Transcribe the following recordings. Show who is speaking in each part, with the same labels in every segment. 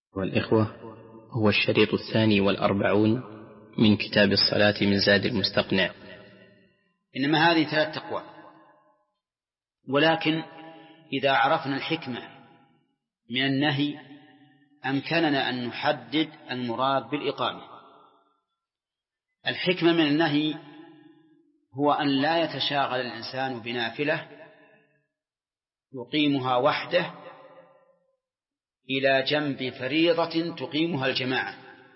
Speaker 1: والإخوة، هو الشريط 42 من كتاب الصلاة من زاد المستقنع.
Speaker 2: إنما هذه 3 أقوال، ولكن إذا عرفنا الحكمة من النهي أمكننا أن نحدد المراد بالإقامة. الحكمة من النهي هو أن لا يتشاغل الإنسان بنافلة يقيمها وحده إلى جنب فريضة تقيمها الجماعة،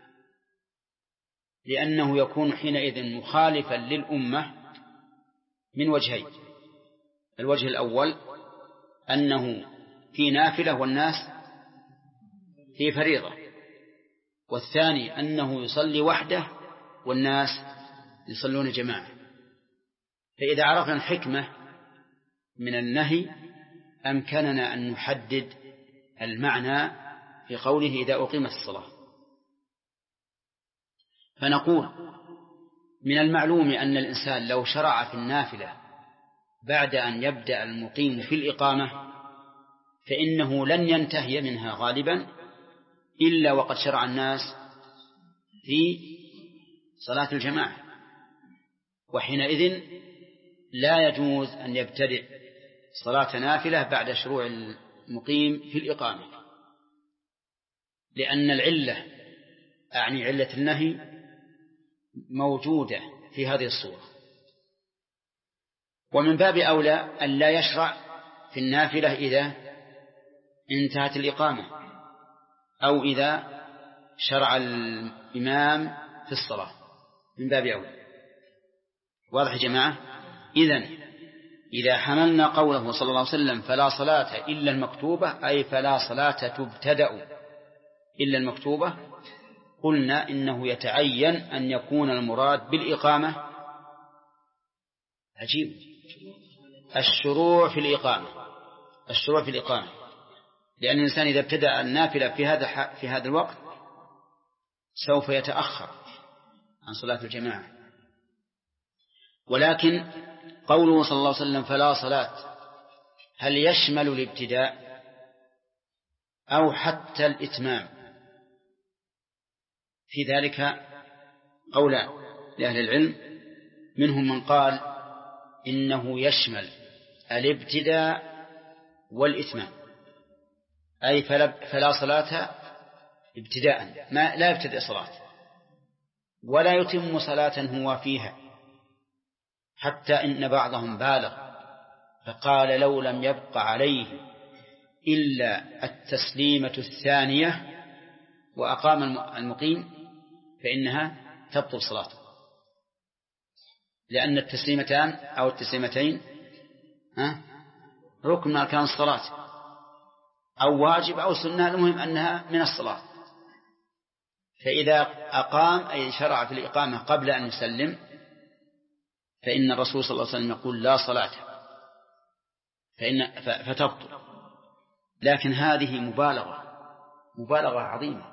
Speaker 2: لأنه يكون حينئذ مخالفا للأمة من وجهين: الوجه الأول أنه في نافلة والناس في فريضة، والثاني أنه يصلي وحده والناس يصلون جماعة. فإذا عرفنا الحكمة من النهي أمكننا أن نحدد المعنى في قوله إذا أقيمت الصلاة. فنقول: من المعلوم أن الإنسان لو شرع في النافلة بعد أن يبدأ المقيم في الإقامة فإنه لن ينتهي منها غالبا إلا وقد شرع الناس في صلاة الجماعة، وحينئذ لا يجوز أن يبتدئ صلاة نافلة بعد شروع المقيم في الإقامة، لأن العلة أعني علة النهي موجودة في هذه الصورة. ومن باب أولى أن لا يشرع في النافلة إذا انتهت الإقامة أو إذا شرع الإمام في الصلاة، من باب أولى. واضح يا جماعة؟ إذا حملنا قوله صلى الله عليه وسلم فلا صلاة إلا المكتوبة، أي فلا صلاة تبتدأ إلا المكتوبة، قلنا إنه يتعين أن يكون المراد بالإقامة عجيب الشروع في الإقامة، لأن الإنسان إذا ابتدأ النافلة في هذا الوقت سوف يتأخر عن صلاة الجماعة. ولكن قوله صلى الله عليه وسلم فلا صلاة هل يشمل الابتداء أو حتى الإتمام؟ في ذلك قولان لأهل العلم، منهم من قال إنه يشمل الابتداء والإتمام، أي فلا صلاة ابتداء لا يبتدئ صلاة ولا يتم صلاة هو فيها، حتى إن بعضهم بالغ فقال لو لم يبق عليه إلا التسليمة الثانية وأقام المقيم فإنها تبطل صلاته، لأن التسليمتان أو التسليمتين ركن من أركان الصلاة أو واجب أو سنة، المهم أنها من الصلاة. فإذا أقام أي شرع في الإقامة قبل أن يسلم فإن الرسول صلى الله عليه وسلم يقول لا صلاة فتبطل. لكن هذه مبالغة عظيمة.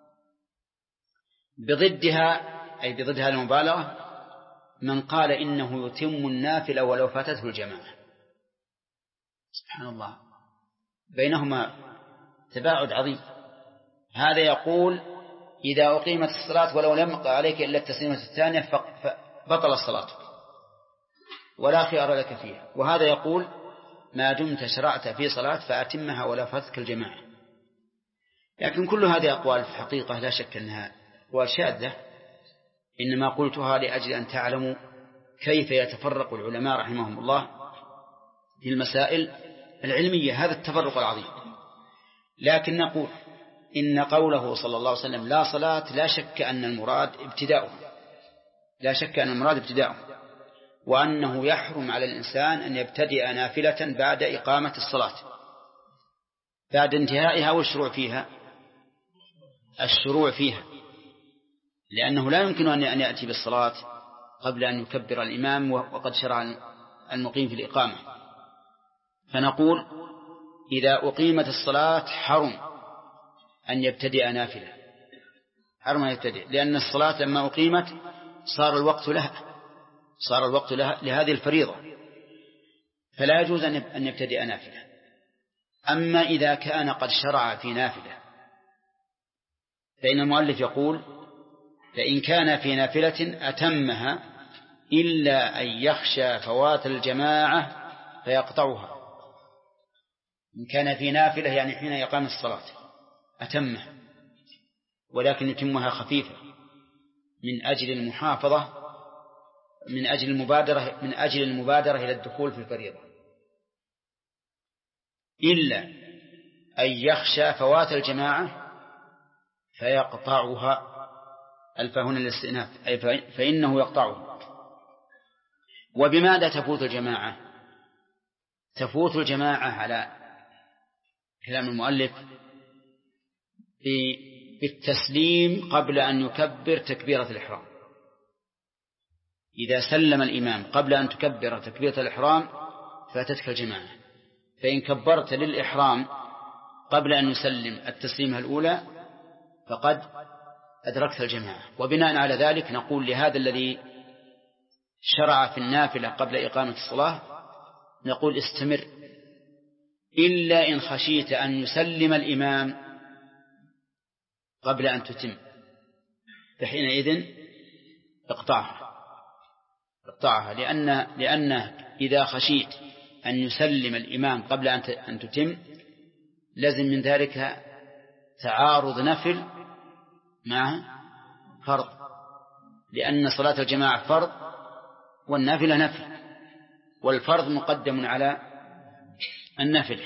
Speaker 2: بضد هذه المبالغة من قال إنه يتم النافلة ولو فاتته الجماعة. سبحان الله، بينهما تباعد عظيم. هذا يقول إذا أقيمت الصلاة ولو لم يبق عليك إلا التسليمة الثانية فبطل الصلاة ولا خيار لك فيها، وهذا يقول ما دمت شرعت في صلاة فأتمها ولا فاتتك الجماعة. لكن كل هذه أقوال في الحقيقة لا شك أنها أقوال شاذة، إنما قلتها لأجل أن تعلموا كيف يتفرق العلماء رحمهم الله في المسائل العلمية، هذا التفرق العظيم. لكن نقول إن قوله صلى الله عليه وسلم لا صلاة لا شك أن المراد ابتداؤه، وأنه يحرم على الإنسان أن يبتدئ نافلة بعد إقامة الصلاة بعد انتهائها والشروع فيها، لأنه لا يمكن أن يأتي بالصلاة قبل أن يكبر الإمام وقد شرع المقيم في الإقامة. فنقول إذا أقيمت الصلاة حرم أن يبتدئ نافلة، لأن الصلاة لما أقيمت صار الوقت لها لهذه الفريضة، فلا يجوز أن يبتدئ نافلة. أما إذا كان قد شرع في نافلة فإن المؤلف يقول فإن كان في نافلة أتمها إلا أن يخشى فوات الجماعة فيقطعها. إن كان في نافلة يعني حين يقام الصلاة أتمها، ولكن يتمها خفيفة من أجل المحافظة، من أجل المبادرة إلى الدخول في الفريضة. إلا أن يخشى فوات الجماعة فيقطعها، الفهون الاستئناف أي فإنه يقطعها. وبماذا تفوت الجماعة؟ تفوت الجماعة على كلام المؤلف بالتسليم قبل أن يكبر تكبيرة الإحرام. إذا سلم الإمام قبل أن تكبر تكبيرة الإحرام فاتتك الجماعة. فإن كبرت للإحرام قبل أن يسلم التسليمة الأولى فقد أدركت الجماعة. وبناء على ذلك نقول لهذا الذي شرع في النافلة قبل إقامة الصلاة نقول استمر إلا إن خشيت أن يسلم الإمام قبل أن تتم، فحينئذ اقطعها لأن إذا خشيت أن يسلم الإمام قبل أن تتم لازم من ذلك تعارض نفل مع فرض، لأن صلاة الجماعة فرض والنافلة نفل، والفرض مقدم على النفل.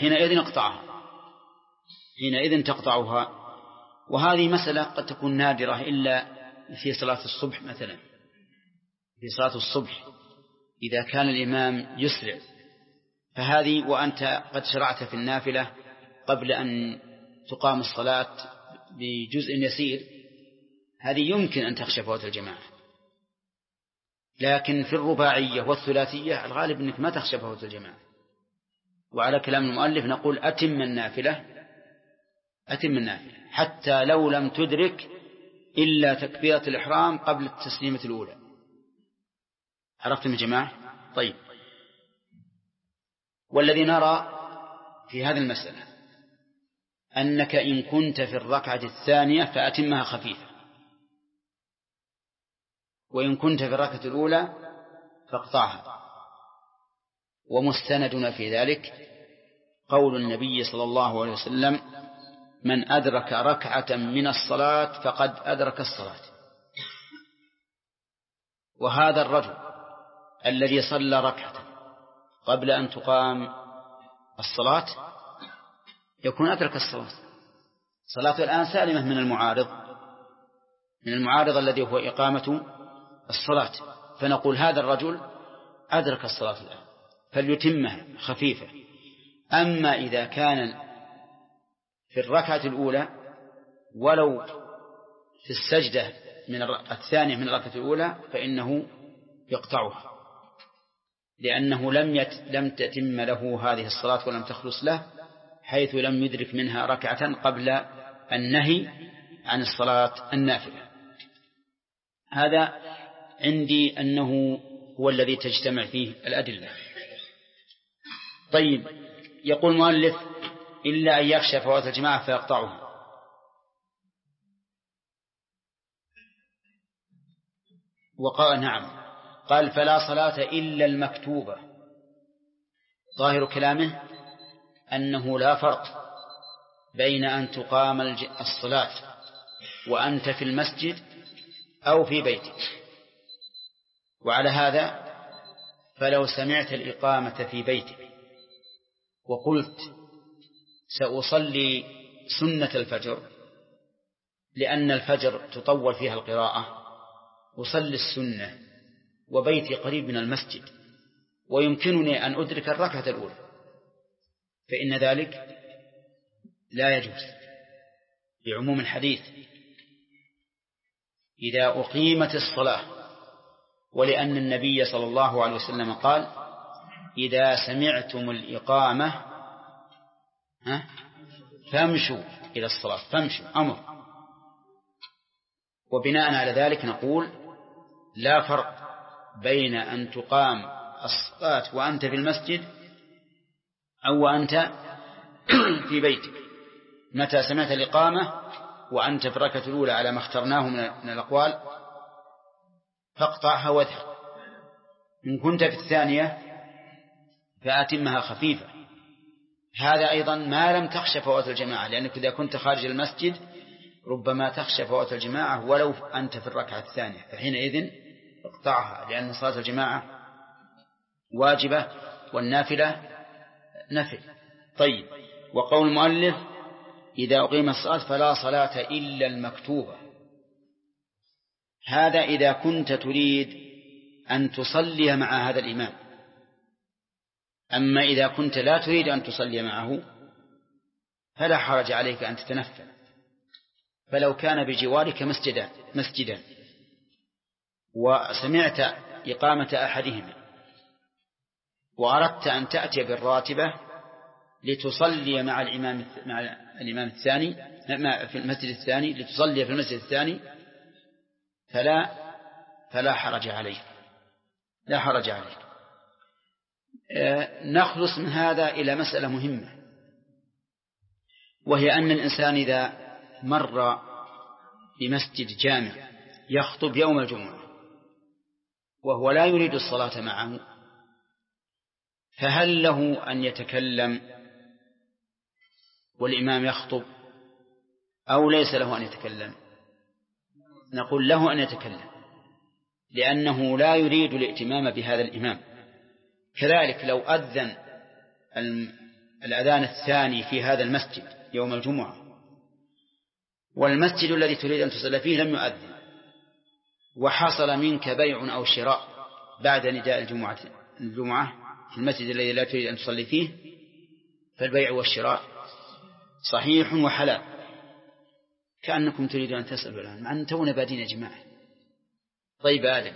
Speaker 2: حينئذ تقطعها. وهذه مسألة قد تكون نادرة إلا في صلاة الصبح مثلا. في صلاة الصبح إذا كان الإمام يسرع فهذه وأنت قد شرعت في النافلة قبل أن تقام الصلاة بجزء يسير، هذه يمكن أن تخشى فوات الجماعة. لكن في الرباعية والثلاثية الغالب أنك ما تخشى فوات الجماعة. وعلى كلام المؤلف نقول أتم النافلة حتى لو لم تدرك إلا تكبيرة الإحرام قبل التسليمة الأولى. عرفتم يا جماعة؟ طيب. والذي نرى في هذه المسألة أنك إن كنت في الركعة الثانية فأتمها خفيفة، وإن كنت في الركعة الأولى فاقطعها. ومستندنا في ذلك قول النبي صلى الله عليه وسلم: من أدرك ركعة من الصلاة فقد أدرك الصلاة. وهذا الرجل الذي صلى ركعة قبل أن تقام الصلاة يكون أدرك الصلاة. صلاته الآن سالمة من المعارض الذي هو إقامة الصلاة، فنقول هذا الرجل أدرك الصلاة الآن فليتمها خفيفة. أما إذا كان في الركعة الأولى ولو في السجدة من الثانية من الركعة الأولى فإنه يقطعها، لأنه لم تتم له هذه الصلاة ولم تخلص له، حيث لم يدرك منها ركعة قبل النهي عن الصلاة النافلة. هذا عندي أنه هو الذي تجتمع فيه الأدلة. طيب، يقول المؤلف: إلا أن يخشى فوات الجماعة فيقطعها. وقال: نعم. قال: فلا صلاة إلا المكتوبة. ظاهر كلامه أنه لا فرق بين أن تقام الصلاة وأنت في المسجد أو في بيتك. وعلى هذا فلو سمعت الإقامة في بيتك وقلت سأصلي سنة الفجر لأن الفجر تطول فيها القراءة، أصلي السنة وبيتي قريب من المسجد ويمكنني أن أدرك الركعة الأولى، فإن ذلك لا يجوز بعموم الحديث إذا أقيمت الصلاة، ولأن النبي صلى الله عليه وسلم قال: إذا سمعتم الإقامة فامشوا إلى الصلاة. فامشوا أمر. وبناء على ذلك نقول لا فرق بين أن تقام الصلاة وأنت في المسجد أو وأنت في بيتك. متى سمعت الإقامة وأنت في الركعة الأولى على ما اخترناه من الأقوال فاقطعها واذهب. إن كنت في الثانية فأتمها خفيفة. هذا أيضا ما لم تخش فوات الجماعة، لأنك إذا كنت خارج المسجد ربما تخشى فوات الجماعة ولو أنت في الركعة الثانية، فحينئذ اقطعها، لأن صلاة الجماعة واجبة والنافلة نفل. طيب، وقول المؤلف إذا أقيم الصلاة فلا صلاة إلا المكتوبة، هذا إذا كنت تريد أن تصلي مع هذا الإمام. أما إذا كنت لا تريد أن تصلي معه فلا حرج عليك أن تتنفل. فلو كان بجوارك مسجدا وسمعت إقامة أحدهما وأردت أن تأتي بالراتبة لتصلي مع الإمام الثاني في المسجد الثاني، لتصلي في المسجد الثاني، فلا حرج عليك، لا حرج عليك. نخلص من هذا إلى مسألة مهمة، وهي أن الإنسان إذا مر بمسجد جامع يخطب يوم الجمعة وهو لا يريد الصلاة معه، فهل له أن يتكلم والإمام يخطب أو ليس له أن يتكلم؟ نقول له أن يتكلم، لأنه لا يريد الائتمام بهذا الإمام. كذلك لو أذن الأذان الثاني في هذا المسجد يوم الجمعة والمسجد الذي تريد أن تصلي فيه لم يؤذن، وحصل منك بيع أو شراء بعد نداء الجمعة في المسجد الذي لا تريد أن تصلي فيه، فالبيع والشراء صحيح وحلال. كأنكم تريدون أن تسألوا الآن مع أن تونا بادين يا جماعة. طيب آدم،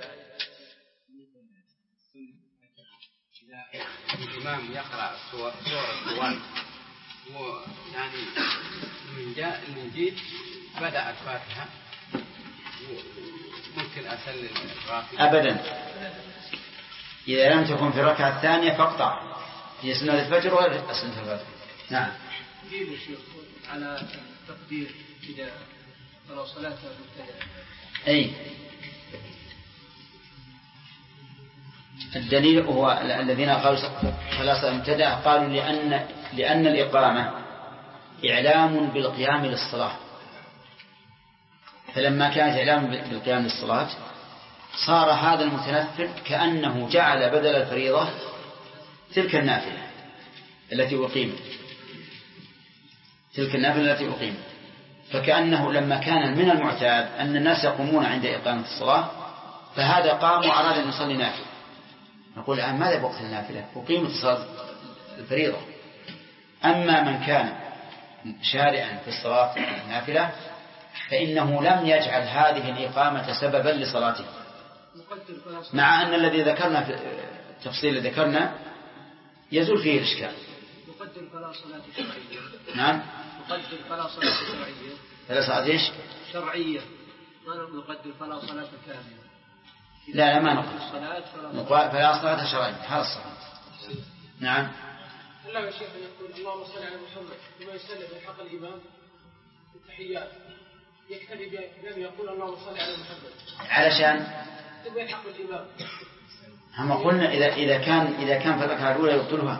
Speaker 3: الإمام يقرأ سورة القرآن يعني من جيد بدأ الفاتحة، ممكن أسلم الراتب؟
Speaker 2: أبدا، إذا لم تكن في الركعة الثانية فاقطع في سنة الفجر ولا سنة الفجر. نعم.
Speaker 4: يجيب الشيخ على تقدير إذا قرأ صلاة مبتدأ.
Speaker 2: أي الدليل هو الذين قالوا خلاص مبتدأ قالوا لأن الإقامة إعلام بالقيام للصلاة، فلما كانت إعلام بالقيام للصلاة صار هذا المتنفل كأنه جعل بدل الفريضة تلك النافلة التي أقيمت، فكأنه لما كان من المعتاد أن الناس يقومون عند إقامة الصلاة فهذا قام وأراد أن يصلي نافلة، نقول الآن ماذا بوقت النافلة؟ أقيمت صلاة الفريضة. أما من كان شارعا في الصلاة النافلة فإنه لم يجعل هذه الإقامة سببا لصلاته، مع أن الذي ذكرنا في التفصيل الذي ذكرنا يزول فيه الإشكال.
Speaker 4: يقدر فلا صلاة شرعية.
Speaker 2: نعم،
Speaker 4: يقدر فلا صلاة شرعية.
Speaker 2: فلا صلاة إيش؟
Speaker 4: شرعية، ما نقدر فلا صلاة كاملة.
Speaker 2: لا ما نقول فلا صلاة شرعية، هذا الصلاة. نعم.
Speaker 4: الله يا شيخ يقول اللهم صل على محمد وما يسلم من حق الإمام التحيات يكتفي بأن يقول اللهم صل على محمد
Speaker 2: علشان
Speaker 4: تبين حق الإمام.
Speaker 2: هم قلنا إذا كان في الركعة الأولى يبطلها.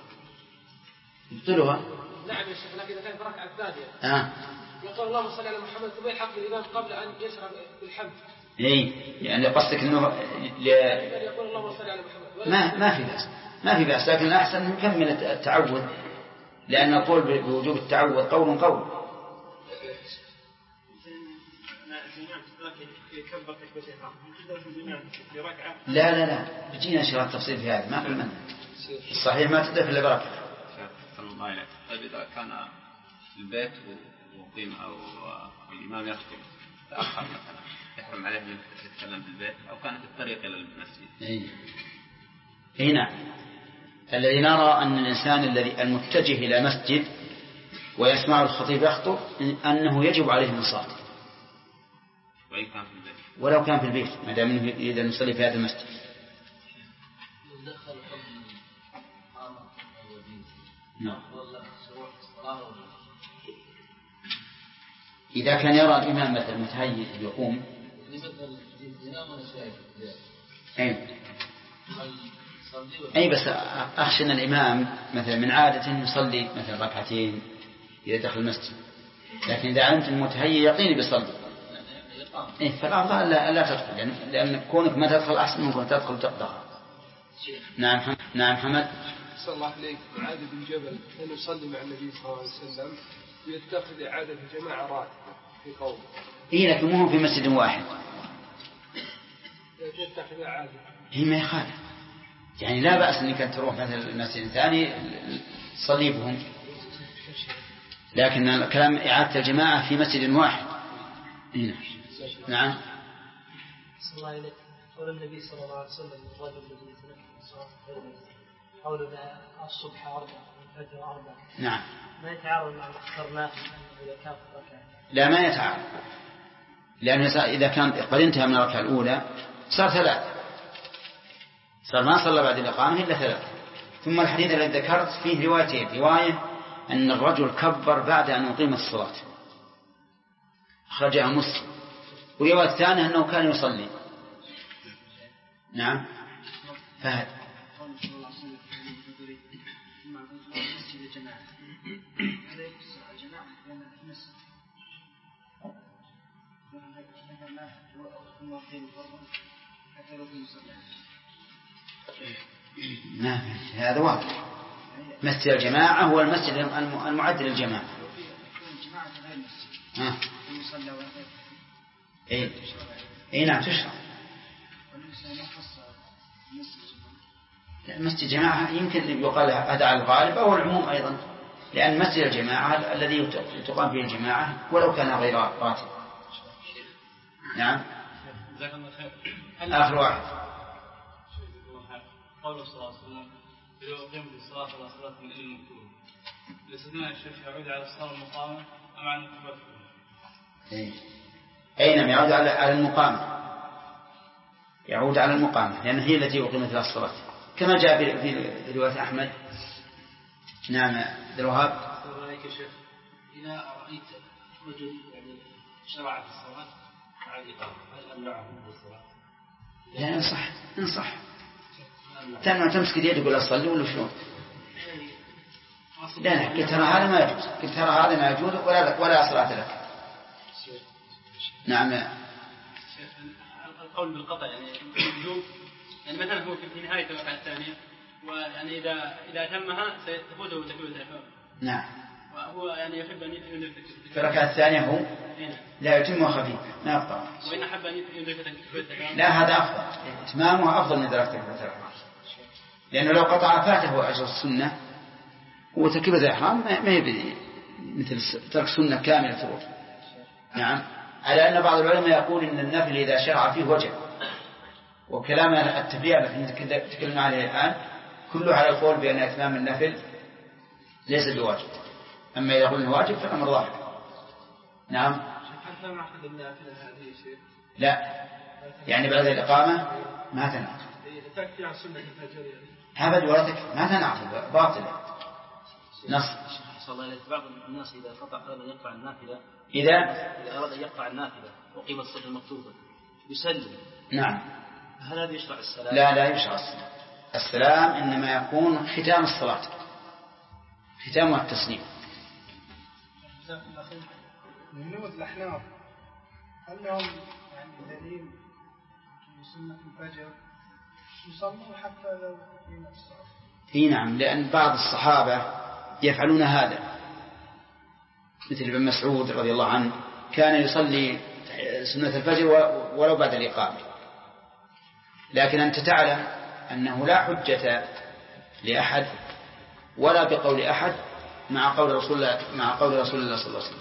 Speaker 4: نعم يا شيخ، لكن إذا كان في الركعة الثانية يقول اللهم صل على محمد تبين حق الإمام قبل أن يشرع بالحمد.
Speaker 2: إيه يعني قصدك إنه
Speaker 4: يقول اللهم صل على محمد.
Speaker 2: ما في بأس لكن الأحسن نكمل التعوذ، لأن نقول بوجوب التعوذ قول. لا بيجينا شرط تفصيل في هذا، ما في منه. الصحيح ما تبدأ في البركة.
Speaker 3: طيب إذا كان البيت وقيم أو الإمام يخطب تأخر مثلا يحرم عليه من يتكلم في البيت، أو كانت الطريق إلى المسجد.
Speaker 2: هنا الذي نرى أن الإنسان الذي المتجه إلى مسجد ويسمع الخطيب يخطب أنه يجب عليه المصلي ولو كان في البيت ما دام يريد أن يصلي في هذا المسجد. إذا كان يرى الإمام مثلا متهيئ يقوم. أي بس أخشى أن الإمام مثلا من عادة يصلي مثلا ركعتين إذا دخل المسجد، لكن إذا علمت المتهيئ يقيني بيصلي فالأفضل لا تدخل، لأن كونك ما تدخل أحسن من كونك تدخل تقدر. نعم حمد.
Speaker 5: صلى الله عليك. معاذ بن جبل كان يصلي مع النبي صلى الله عليه وسلم ويتخذ إعادة الجماعة راتبة في قوله.
Speaker 2: لكن مو هو في مسجد واحد.
Speaker 5: يتخذ إعادة.
Speaker 2: ما يخالف، يعني لا بأس أنك أن تروح مثلا المسجد الثاني تصلي بهم، لكن الكلام إعادة الجماعة في مسجد واحد. نعم.
Speaker 4: صلى الله عليه قول النبي صلى الله عليه وسلم الرجل الذي يتنفل الصلاة قولنا الصبح 4 والفجر 4.
Speaker 2: نعم.
Speaker 4: ما يتعارض مع ما اخترناه إذا كان في الركعة؟
Speaker 2: لا ما يتعارض، لأنه إذا كان قد انتهى من الركعة الأولى صار 3، صار ما صلى بعد الإقامة إلا 3. ثم الحديث الذي ذكرت فيه روايتين، رواية أن الرجل كبر بعد أن يقيم الصلاة أخرجها مسلم، ورواية الثانية أنه كان يصلي. نعم. فهد. نعم هذا واضح. مسجد الجماعة هو المسجد المعد للجماعة. نعم تشرع. مسجد الجماعة يمكن يقال هذا على الغالب أو العموم أيضا، لأن مسجد الجماعة الذي تقام فيه الجماعة ولو كان غير راتب. نعم. آخر واحد.
Speaker 6: قول صلى الله عليه وسلم إذا أقيمت الصلاة فلا صلاة من إلا المكتوبة، الاستثناء الشيخ يعود على الصلاة المقامة أم على المكتوبة؟
Speaker 2: نعم يعود على المقامة، يعود على المقامة لأن هي التي أقيمت لها الصلاة كما جاء في رواية أحمد. نعم عبد الوهاب.
Speaker 6: إذا رأيت رجل يعني شرع في الصلاة مع الإقامة هل أمنعه من الصلاة؟
Speaker 2: لا انصح تمسك يدك ولا تصلي ولا شلون؟ لا قلت ترى هذا ما يجوز، قلت ترى هذا ما يجوز ولا صلاة لك. نعم.
Speaker 6: القول بالقطع يعني الوجوب، يعني مثلا هو في نهاية الركعة الثانية ويعني إذا تمها سيفوته تكبيرة الإحرام.
Speaker 2: نعم.
Speaker 6: وهو يعني يحب أن يدرك
Speaker 2: في الركعة الثانية هو لا يتم خفيف ما يقطع.
Speaker 6: وإن أحب أن يدرك تكبيرة الإحرام
Speaker 2: لا هذا أفضل، إتمامه أفضل من إدراك تكبيرة الإحرام، لأنه لو قطع فاته أجر السنة، وتكبيرة الإحرام ما يبدي مثل ترك سنة كاملة تروح. نعم. على أن بعض العلماء يقول إن النفل إذا شرع فيه وجب، وكلام التبريع التي تكلمنا عليه الآن كله على القول بأن إتمام النفل ليس بواجب، أما إذا قلنا واجب فالأمر ظاهر. نعم. لا يعني بعد الإقامة ما تنعقد
Speaker 5: تكفي عن سنة الفجر
Speaker 2: أبد ولا تكفي، ما تنعقد باطلة نص.
Speaker 6: صلى الله عليه وسلم بعض الناس إذا أراد أن يقطع النافلة
Speaker 2: إذا
Speaker 6: أراد أن يقطع النافلة وقيمة الصلاة المكتوبة يسلم.
Speaker 2: نعم.
Speaker 6: هل هذا يشرع السلام؟
Speaker 2: لا يشرع السلام. السلام إنما يكون ختام الصلاة، ختام التسليم.
Speaker 5: من نوع الأحناف هل لهم يعني دليل في سنة الفجر يصلوا حتى لو قيم الصلاة؟
Speaker 2: نعم، لأن بعض الصحابة يفعلون هذا، مثل ابن مسعود رضي الله عنه كان يصلي سنة الفجر ولو بعد الإقامة. لكن أنت تعلم أنه لا حجة لأحد ولا بقول أحد مع قول رسول الله صلى الله عليه وسلم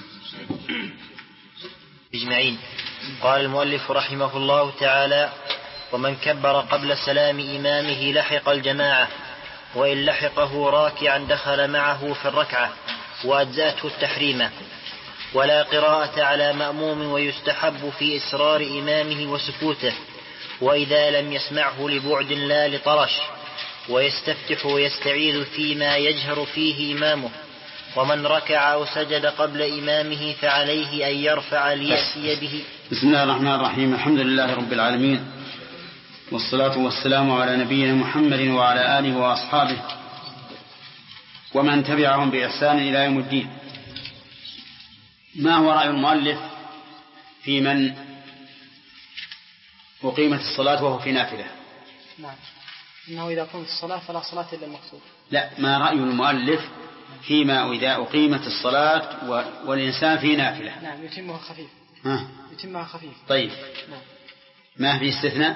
Speaker 7: اجمعين. قال المؤلف رحمه الله تعالى: ومن كبر قبل سلام إمامه لحق الجماعة، وإن لحقه راكعا دخل معه في الركعة وأجزأته التحريمة، ولا قراءة على مأموم، ويستحب في إسرار إمامه وسكوته، وإذا لم يسمعه لبعد لا لطرش، ويستفتح ويستعيذ فيما يجهر فيه إمامه، ومن ركع أو سجد قبل إمامه فعليه أن يرفع ليأتي به.
Speaker 2: بسم الله الرحمن الرحيم. الحمد لله رب العالمين، والصلاة والسلام على نبينا محمد وعلى آله وأصحابه ومن تبعهم بإحسان إلى يوم الدين. ما هو رأي المؤلف في من أقيمت الصلاة وهو في نافلة؟
Speaker 4: نعم، إنه إذا قمت الصلاة فلا صلاة إلا المقصود.
Speaker 2: لا، ما رأي المؤلف فيما إذا أقيمت الصلاة والإنسان في نافلة؟
Speaker 4: نعم، يتمها خفيف. يتمها خفيف.
Speaker 2: طيب.
Speaker 4: نعم.
Speaker 2: ما في استثناء؟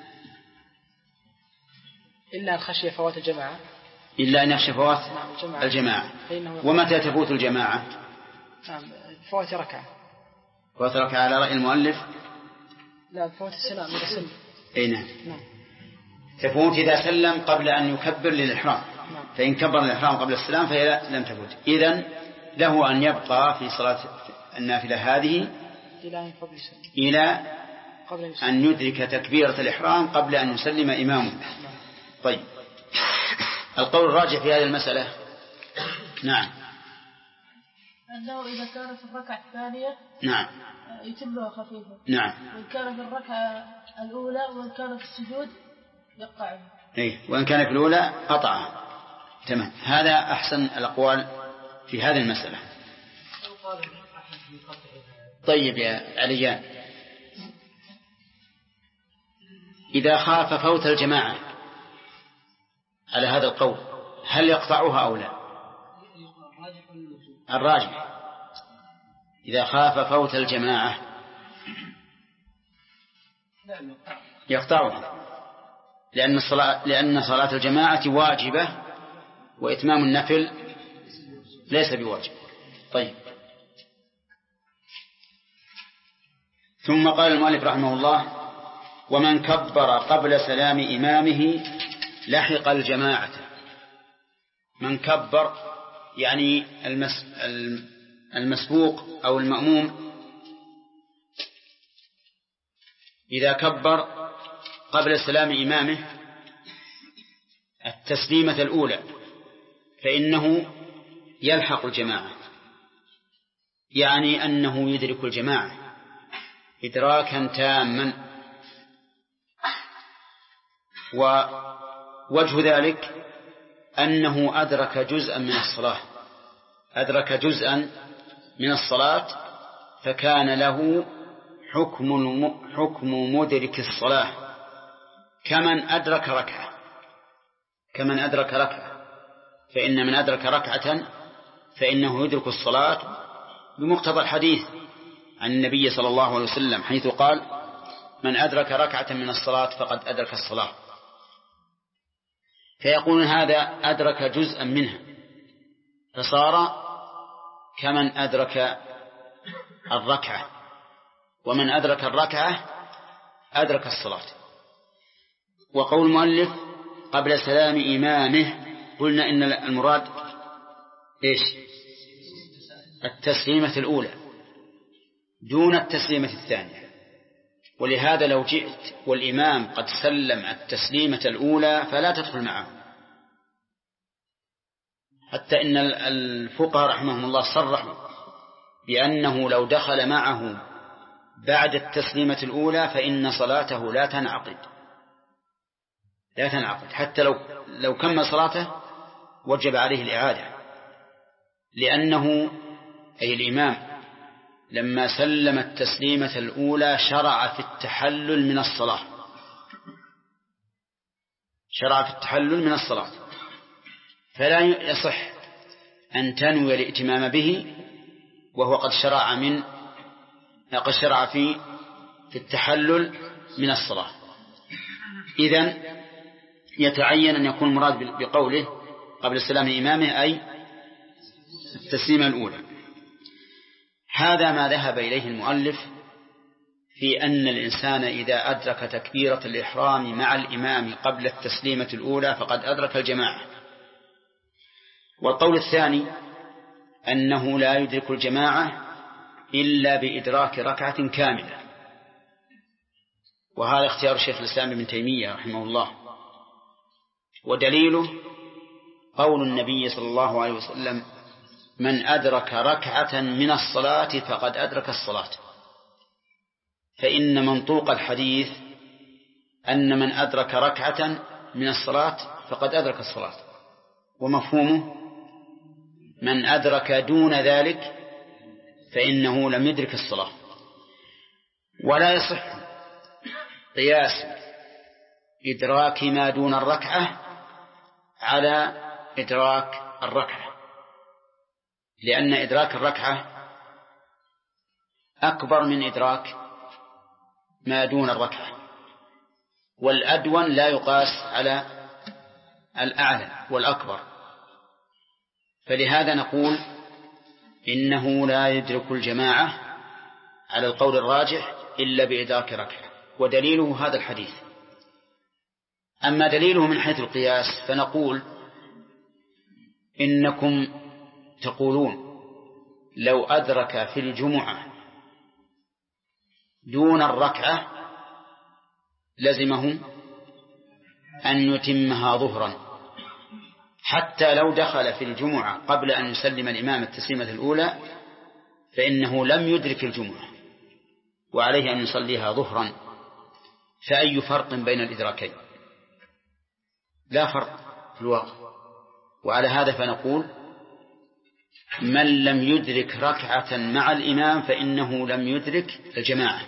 Speaker 4: إلا الخشية فوات الجماعة.
Speaker 2: إلا أن يخشى فوات الجماعة. ومتى تفوت الجماعة؟
Speaker 4: نعم، فوات ركعة.
Speaker 2: فوات ركعة على رأي المؤلف؟
Speaker 4: لا، فوات السلام إذا سلم.
Speaker 2: أي نعم. تفوت إذا سلم قبل أن يكبر للإحرام. فإن كبر الإحرام قبل السلام فهي لم تفوت. إذن له أن يبقى في صلاة النافلة هذه إلى أن يدرك تكبيرة الإحرام قبل أن يسلم إمامه. طيب، القول الراجح في هذه المسألة نعم
Speaker 8: أنه إذا كان في الركعة الثانية
Speaker 2: نعم
Speaker 8: يتمها خفيفة.
Speaker 2: نعم.
Speaker 8: وإن كان في الركعة الأولى وإن كان في السجود يقطعه.
Speaker 2: وإن كان في الأولى قطعه. تمام، هذا أحسن الأقوال في هذه المسألة. طيب يا عليان، إذا خاف فوت الجماعة على هذا القول هل يقطعها أو لا؟ الراجح إذا خاف فوت الجماعة يقطعها، لأن صلاة الجماعة واجبة وإتمام النفل ليس بواجب. طيب، ثم قال المؤلف رحمه الله: ومن كبر قبل سلام إمامه لحق الجماعة. من كبر يعني المسبوق أو المأموم إذا كبر قبل سلام إمامه التسليمة الأولى فإنه يلحق الجماعة، يعني أنه يدرك الجماعة إدراكا تاما. ووجه ذلك أنه أدرك جزءا من الصلاة، أدرك جزءا من الصلاة فكان له حكم مدرك الصلاة كمن أدرك ركعة. كمن أدرك ركعة، فإن من أدرك ركعة فإنه يدرك الصلاة بمقتضى الحديث عن النبي صلى الله عليه وسلم حيث قال: من أدرك ركعة من الصلاة فقد أدرك الصلاة. فيقول هذا أدرك جزءا منها فصار كمن أدرك الركعة، ومن أدرك الركعة أدرك الصلاة. وقول المؤلف قبل سلام إمامه قلنا إن المراد إيش؟ التسليمة الأولى دون التسليمة الثانية. ولهذا لو جئت والإمام قد سلم التسليمة الأولى فلا تدخل معه، حتى إن الفقهاء رحمهم الله صرحوا بأنه لو دخل معه بعد التسليمة الأولى فإن صلاته لا تنعقد حتى لو كمل صلاته وجب عليه الإعادة، لأنه أي الإمام لما سلم التسليمة الأولى شرع في التحلل من الصلاة، فلا يصح أن تنوي الائتمام به وهو قد شرع في التحلل من الصلاة. إذن يتعين أن يكون المراد بقوله قبل سلام إمامه أي التسليمة الأولى. هذا ما ذهب إليه المؤلف في أن الإنسان إذا أدرك تكبيرة الإحرام مع الإمام قبل التسليمة الأولى فقد أدرك الجماعة. والقول الثاني أنه لا يدرك الجماعة إلا بإدراك ركعة كاملة، وهذا اختيار الشيخ الإسلام ابن تيمية رحمه الله. ودليله قول النبي صلى الله عليه وسلم من أدرك ركعة من الصلاة فقد أدرك الصلاة، فإن منطوق الحديث أن من أدرك ركعة من الصلاة فقد أدرك الصلاة، ومفهومه من أدرك دون ذلك فإنه لم يدرك الصلاة. ولا يصح قياس إدراك ما دون الركعة على إدراك الركعة، لأن إدراك الركعة أكبر من إدراك ما دون الركعة، والأدون لا يقاس على الأعلى والأكبر. فلهذا نقول إنه لا يدرك الجماعة على القول الراجح إلا بإدراك ركعة، ودليله هذا الحديث. أما دليله من حيث القياس فنقول إنكم تقولون لو أدرك في الجمعة دون الركعة لزمه أن يتمها ظهرا، حتى لو دخل في الجمعة قبل أن يسلم الإمام التسليمة الأولى فإنه لم يدرك الجمعة وعليه أن يصليها ظهرا. فأي فرق بين الإدراكين؟ لا فرق في الواقع. وعلى هذا فنقول من لم يدرك ركعة مع الإمام فإنه لم يدرك الجماعة.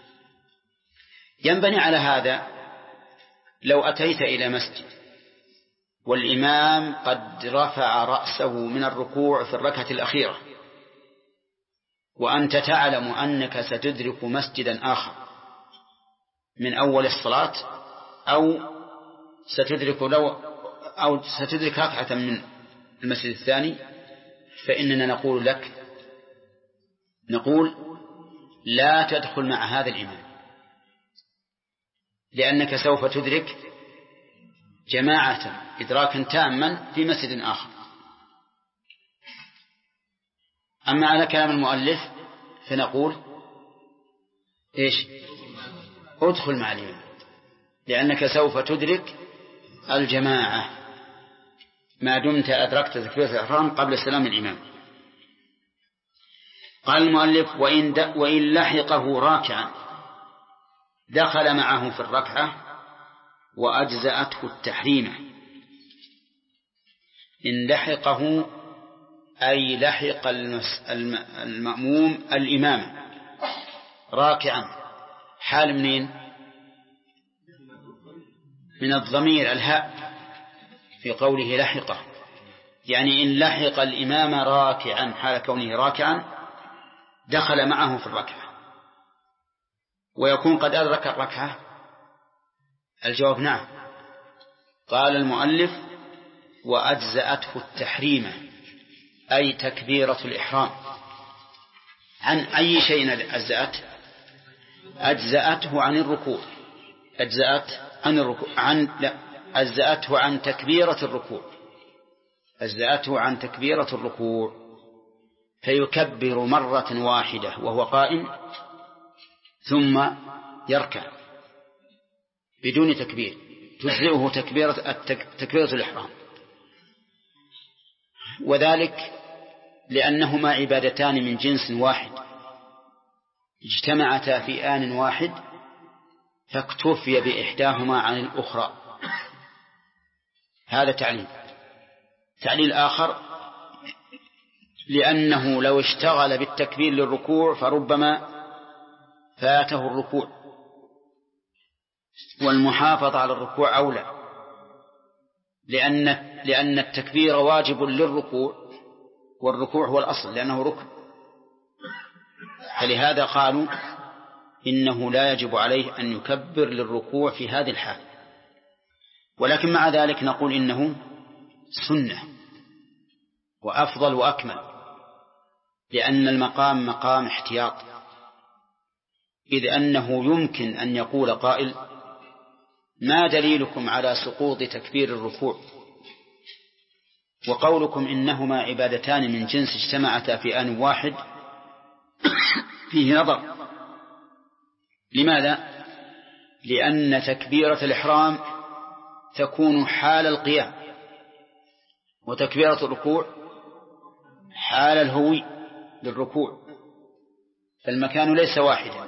Speaker 2: ينبني على هذا لو أتيت إلى مسجد والإمام قد رفع رأسه من الركوع في الركعة الأخيرة، وأنت تعلم أنك ستدرك مسجدا آخر من أول الصلاة أو ستدرك ركعة من المسجد الثاني، فإننا نقول لك لا تدخل مع هذا الإمام، لأنك سوف تدرك جماعة إدراكا تاما في مسجد آخر. أما على كلام المؤلف فنقول ادخل مع الإمام، لأنك سوف تدرك الجماعة ما دمت أدركت تكبيرة الإحرام قبل سلام الإمام. قال المؤلف وإن لحقه راكعا دخل معه في الركعة وأجزأته التحريمة. إن لحقه أي لحق المأموم الإمام راكعا، حال منين؟ من الضمير الهاء في قوله لحقه، يعني إن لحق الإمام راكعا حال كونه راكعا دخل معه في الركعة، ويكون قد أدرك الركعة. الجواب نعم. قال المؤلف وأجزأته التحريمة أي تكبيرة الإحرام. عن أي شيء أجزأته عن الركوع، أجزأته عن تكبيرة الركوع، فيكبر مرة واحدة وهو قائم ثم يركع بدون تكبير، تجزئه تكبيرة الإحرام. وذلك لأنهما عبادتان من جنس واحد اجتمعتا في آن واحد فاكتفي بإحداهما عن الأخرى. هذا تعليل آخر، لأنه لو اشتغل بالتكبير للركوع فربما فاته الركوع، والمحافظة على الركوع أولى، لأن التكبير واجب للركوع، والركوع هو الأصل لأنه ركن. فلهذا قالوا إنه لا يجب عليه أن يكبر للركوع في هذه الحال. ولكن مع ذلك نقول إنه سنة وأفضل وأكمل، لأن المقام مقام احتياط، إذ أنه يمكن أن يقول قائل ما دليلكم على سقوط تكبير الركوع وقولكم إنهما عبادتان من جنس اجتمعتا في آن واحد؟ فيه نظر. لماذا؟ لأن تكبيرة الإحرام تكون حال القيام، وتكبيرة الركوع حال الهوي للركوع، فالمكان ليس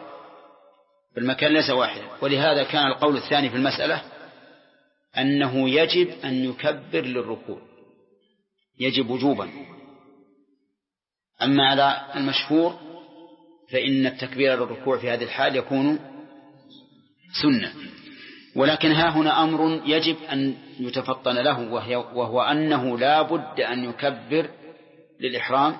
Speaker 2: واحدا، ولهذا كان القول الثاني في المسألة أنه يجب أن يكبر للركوع، يجب وجوبا. أما على المشهور فإن التكبير للركوع في هذه الحال يكون سنة. ولكن ها هنا أمر يجب أن يتفطن له، وهو أنه لا بد أن يكبر للإحرام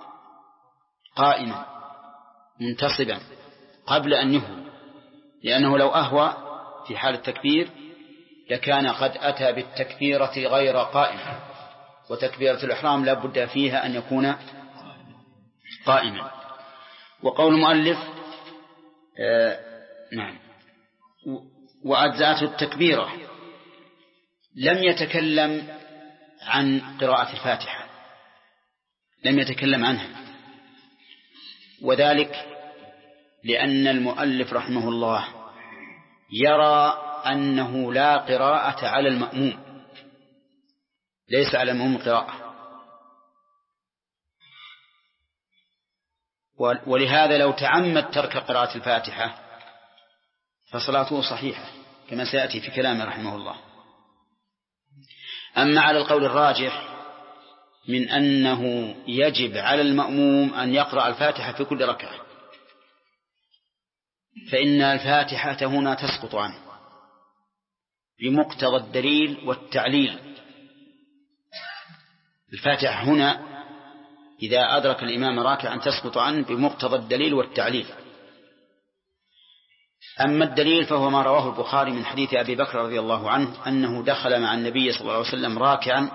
Speaker 2: قائما منتصبا قبل أن يهوي، لأنه لو أهوى في حال التكبير لكان قد أتى بالتكبيرة غير قائمة، وتكبيرة الإحرام لا بد فيها أن يكون قائما. وقول المؤلف نعم وأجزأته التكبيرة، لم يتكلم عن قراءة الفاتحة، لم يتكلم عنها، وذلك لأن المؤلف رحمه الله يرى أنه لا قراءة على المأموم، ليس على المأموم قراءة، ولهذا لو تعمد ترك قراءة الفاتحة فصلاته صحيحة كما سيأتي في كلامه رحمه الله. أما على القول الراجح من أنه يجب على المأموم أن يقرأ الفاتحة في كل ركعة، فإن الفاتحة هنا تسقط عنه بمقتضى الدليل والتعليل. الفاتحة هنا إذا أدرك الإمام راكعا تسقط عنه بمقتضى الدليل والتعليل. أما الدليل فهو ما رواه البخاري من حديث أبي بكر رضي الله عنه أنه دخل مع النبي صلى الله عليه وسلم راكعا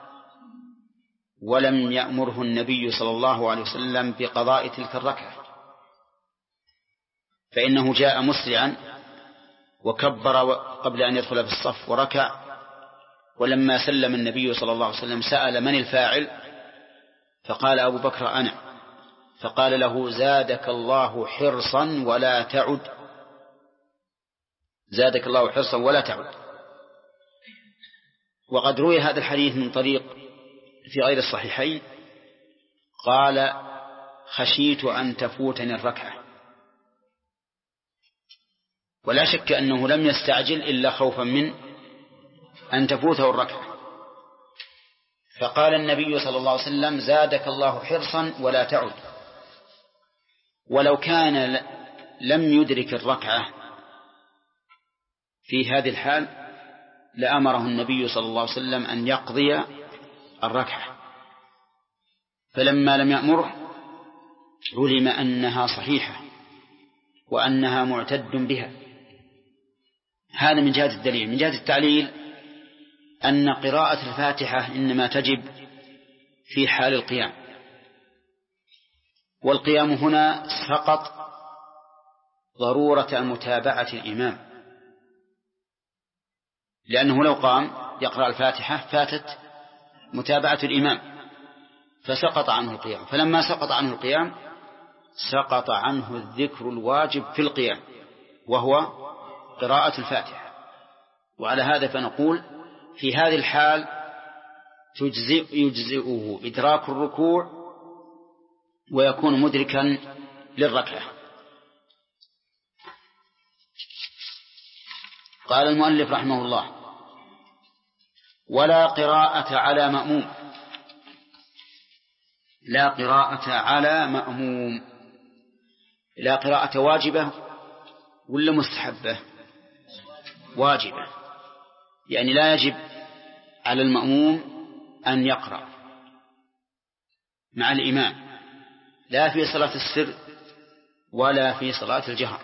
Speaker 2: ولم يأمره النبي صلى الله عليه وسلم بقضاء تلك الركعة، فإنه جاء مسرعا وكبر قبل أن يدخل في الصف وركع، ولما سلم النبي صلى الله عليه وسلم سأل من الفاعل، فقال أبو بكر أنا، فقال له زادك الله حرصا ولا تعد، زادك الله حرصا ولا تعد. وقد روي هذا الحديث من طريق في غير الصحيحين قال خشيت أن تفوتني الركعة، ولا شك أنه لم يستعجل إلا خوفا من أن تفوته الركعة، فقال النبي صلى الله عليه وسلم زادك الله حرصا ولا تعد. ولو كان لم يدرك الركعة في هذه الحال لأمره النبي صلى الله عليه وسلم أن يقضي الركعة، فلما لم يأمره علم أنها صحيحة وأنها معتد بها. هذا من جهة الدليل. من جهة التعليل أن قراءة الفاتحة إنما تجب في حال القيام، والقيام هنا سقط ضرورة متابعة الإمام، لأنه لو قام يقرأ الفاتحة فاتت متابعة الإمام فسقط عنه القيام، فلما سقط عنه القيام سقط عنه الذكر الواجب في القيام وهو قراءة الفاتحة. وعلى هذا فنقول في هذه الحال يجزئه إدراك الركوع ويكون مدركا للركعة. قال المؤلف رحمه الله ولا قراءة على مأموم، لا قراءة على مأموم، لا قراءة واجبة ولا مستحبة؟ واجبة، يعني لا يجب على المأموم أن يقرأ مع الإمام لا في صلاة السر ولا في صلاة الجهر.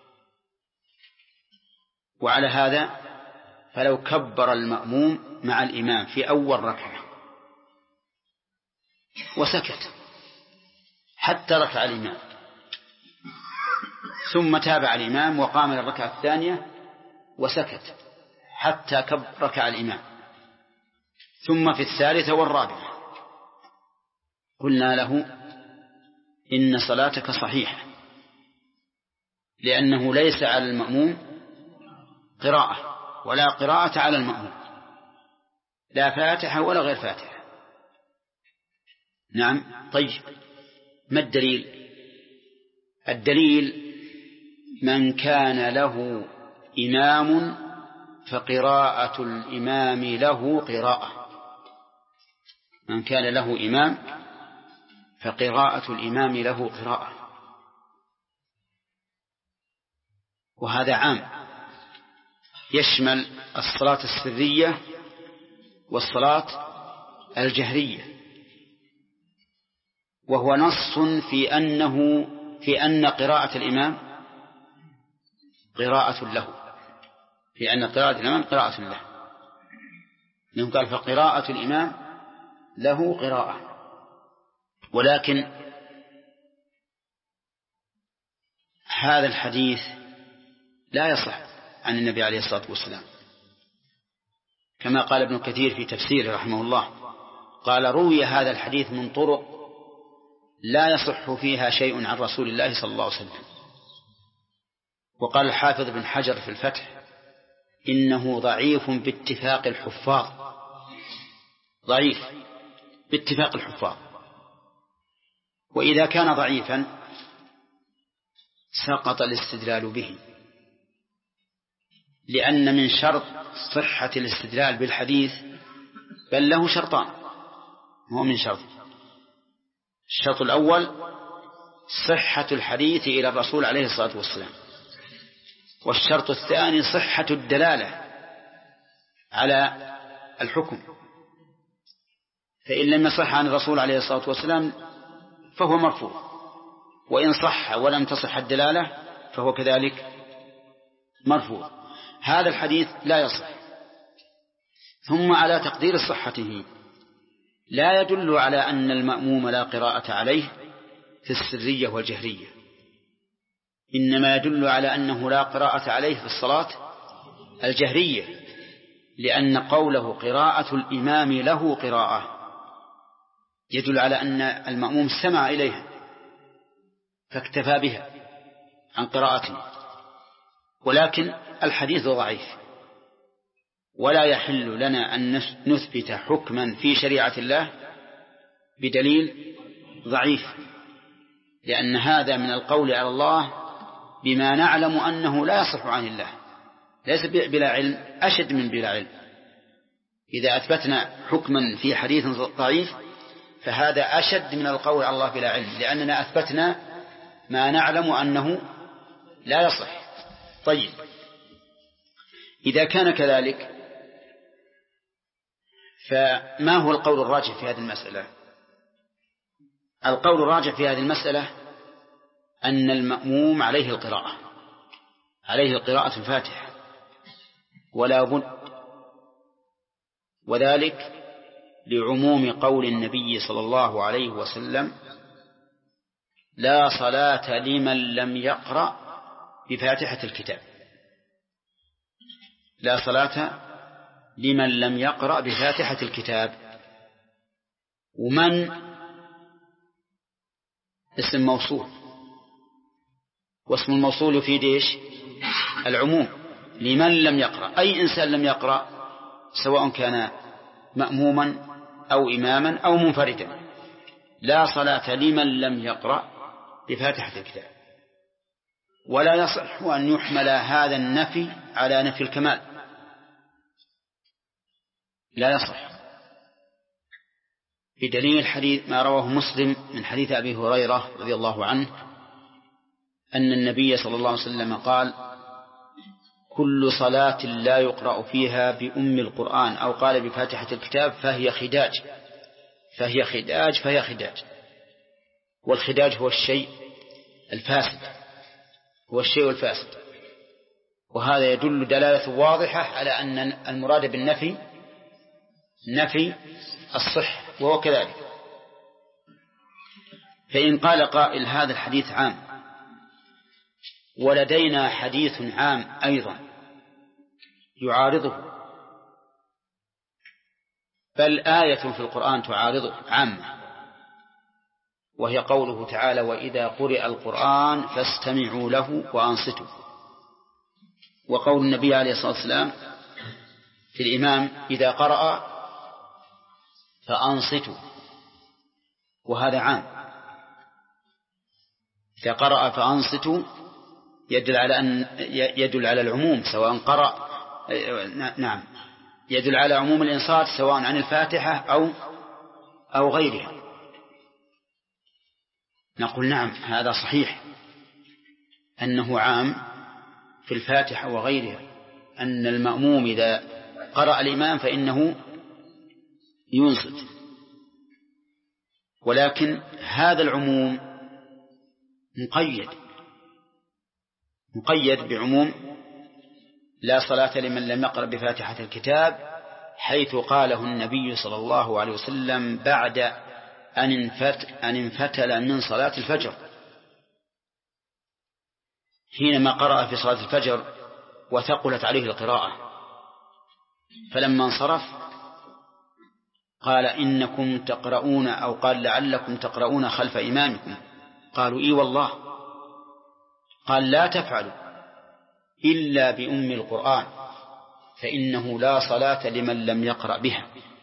Speaker 2: وعلى هذا فلو كبر المأموم مع الإمام في أول ركعة وسكت حتى ركع الإمام ثم تابع الإمام وقام للركعة الثانية وسكت حتى ركع الإمام ثم في الثالثة والرابعة، قلنا له إن صلاتك صحيحة، لأنه ليس على المأموم قراءة ولا قراءة على المأموم، لا فاتحة ولا غير فاتحة. نعم. طيب ما الدليل؟ الدليل من كان له إمام فقراءة الإمام له قراءة. من كان له إمام فقراءة الإمام له قراءة، وهذا عام يشمل الصلاة السرية والصلاة الجهرية، وهو نص في أن قراءة الإمام قراءة له، في أن قراءة الإمام قراءة له. لأنه قال فقراءة الإمام له قراءة. ولكن هذا الحديث لا يصح عن النبي عليه الصلاة والسلام، كما قال ابن كثير في تفسيره رحمه الله، قال روي هذا الحديث من طرق لا يصح فيها شيء عن رسول الله صلى الله عليه وسلم. وقال الحافظ بن حجر في الفتح إنه ضعيف باتفاق الحفاظ، ضعيف باتفاق الحفاظ. وإذا كان ضعيفا سقط الاستدلال به، لأن من شرط صحة الاستدلال بالحديث بل له شرطان، هو من شرط. الشرط الأول صحة الحديث إلى الرسول عليه الصلاة والسلام، والشرط الثاني صحة الدلالة على الحكم. فإن لم يصح عن الرسول عليه الصلاة والسلام فهو مرفوض، وإن صح ولم تصح الدلالة فهو كذلك مرفوض. هذا الحديث لا يصح. ثم على تقدير صحته لا يدل على أن المأموم لا قراءة عليه في السرية والجهرية، إنما يدل على أنه لا قراءة عليه في الصلاة الجهرية، لأن قوله قراءة الإمام له قراءة يدل على أن المأموم استمع إليها فاكتفى بها عن قراءته. ولكن الحديث ضعيف، ولا يحل لنا أن نثبت حكما في شريعة الله بدليل ضعيف، لأن هذا من القول على الله بما نعلم أنه لا يصح عن الله، ليس بلا علم، أشد من بلا علم. إذا أثبتنا حكما في حديث ضعيف فهذا أشد من القول على الله بلا علم، لأننا أثبتنا ما نعلم أنه لا يصح. طيب إذا كان كذلك فما هو القول الراجح في هذه المسألة؟ القول الراجح في هذه المسألة أن المأموم عليه القراءة، عليه القراءة الفاتحة ولا بد، وذلك لعموم قول النبي صلى الله عليه وسلم لا صلاة لمن لم يقرأ بفاتحة الكتاب. لا صلاة لمن لم يقرأ بفاتحة الكتاب. ومن اسم موصول، واسم الموصول يفيد ايش؟ العموم. لمن لم يقرأ، أي إنسان لم يقرأ، سواء كان مأموما أو إماما أو منفردا. لا صلاة لمن لم يقرأ بفاتحة الكتاب. ولا يصح أن يحمل هذا النفي على نفي الكمال، لا يصح، بدليل حديث ما رواه مسلم من حديث أبي هريرة رضي الله عنه أن النبي صلى الله عليه وسلم قال كل صلاة لا يقرأ فيها بأم القرآن أو قال بفاتحة الكتاب فهي خداج فهي خداج فهي خداج. والخداج هو الشيء الفاسد، هو الشيء الفاسد. وهذا يدل دلالة واضحة على أن المراد بالنفي نفي الصح، وهو كذلك. فإن قال قائل هذا الحديث عام، ولدينا حديث عام أيضا يعارضه، بل آية في القرآن تعارضه عامة، وهي قوله تعالى وإذا قرئ القرآن فاستمعوا له وأنصتوا. وقول النبي عليه الصلاة والسلام في الإمام إذا قرأ فأنصتوا. وهذا عام. إذا قرأ فأنصتوا يدل على العموم سواء قرأ، نعم، يدل على عموم الإنصات سواء عن الفاتحة أو غيرها. نقول نعم، هذا صحيح أنه عام في الفاتحة وغيرها، أن المأموم إذا قرأ الإمام فإنه ينصت، ولكن هذا العموم مقيد بعموم لا صلاة لمن لم يقرأ بفاتحة الكتاب، حيث قاله النبي صلى الله عليه وسلم بعد أن انفتل من صلاة الفجر، حينما قرأ في صلاة الفجر وثقلت عليه القراءة، فلما انصرف قال إنكم تقرؤون، أو قال لعلكم تقرؤون خلف إمامكم، قالوا إي والله، قال لا تفعلوا إلا بأم القرآن فإنه لا صلاة لمن لم يقرأ بها.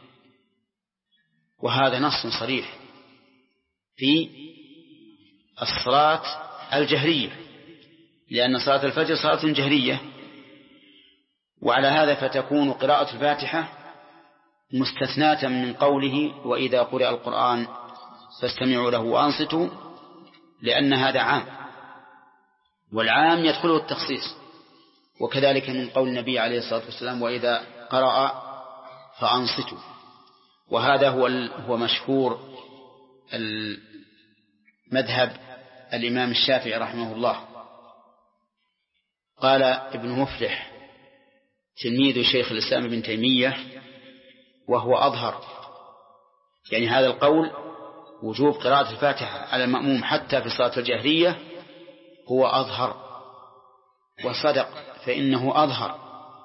Speaker 2: وهذا نص صريح في الصلاة الجهرية، لأن صلاة الفجر صلاة جهرية، وعلى هذا فتكون قراءة الفاتحة مستثناة من قوله وإذا قرأ القرآن فاستمعوا له وأنصتوا، لأن هذا عام، والعام يدخله التخصيص. وكذلك من قول النبي عليه الصلاة والسلام وإذا قرأ فأنصتوا. وهذا هو مشهور المذهب الإمام الشافعي رحمه الله. قال ابن مفلح تلميذ شيخ الإسلام ابن تيمية وهو أظهر، يعني هذا القول وجوب قراءة الفاتحة على المأموم حتى في الصلاة الجهرية هو أظهر، وصدق، فإنه أظهر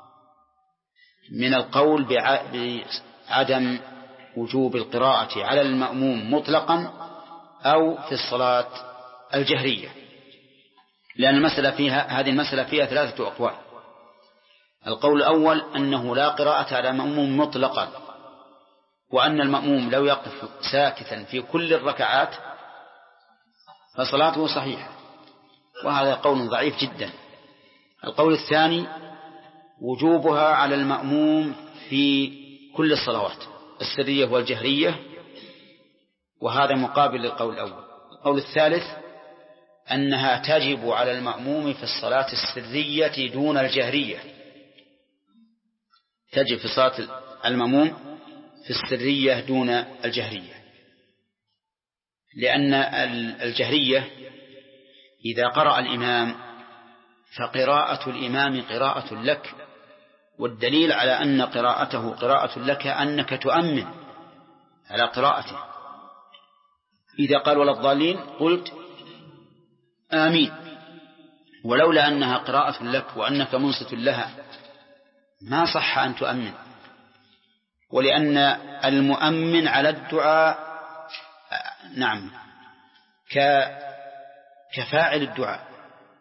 Speaker 2: من القول بعدم وجوب القراءة على المأموم مطلقا أو في الصلاة الجهرية، لأن هذه المسألة فيها 3 أقوال. القول الأول أنه لا قراءة على المأموم مطلقا، وأن المأموم لو يقف ساكتا في كل الركعات فصلاته صحيحة، وهذا قول ضعيف جدا. القول الثاني وجوبها على المأموم في كل الصلوات السرية والجهرية، وهذا مقابل للقول الأول. القول الثالث أنها تجب على المأموم في الصلاة السرية دون الجهرية، تجب في صلاة المأموم في السرية دون الجهرية، لأن الجهرية إذا قرأ الإمام فقراءة الإمام قراءة لك، والدليل على أن قراءته قراءة لك أنك تؤمن على قراءته. إذا قال ولا الضالين قلت آمين، ولولا أنها قراءة لك وأنك منصت لها ما صح أن تؤمن، ولأن المؤمن على الدعاء نعم كفاعل الدعاء،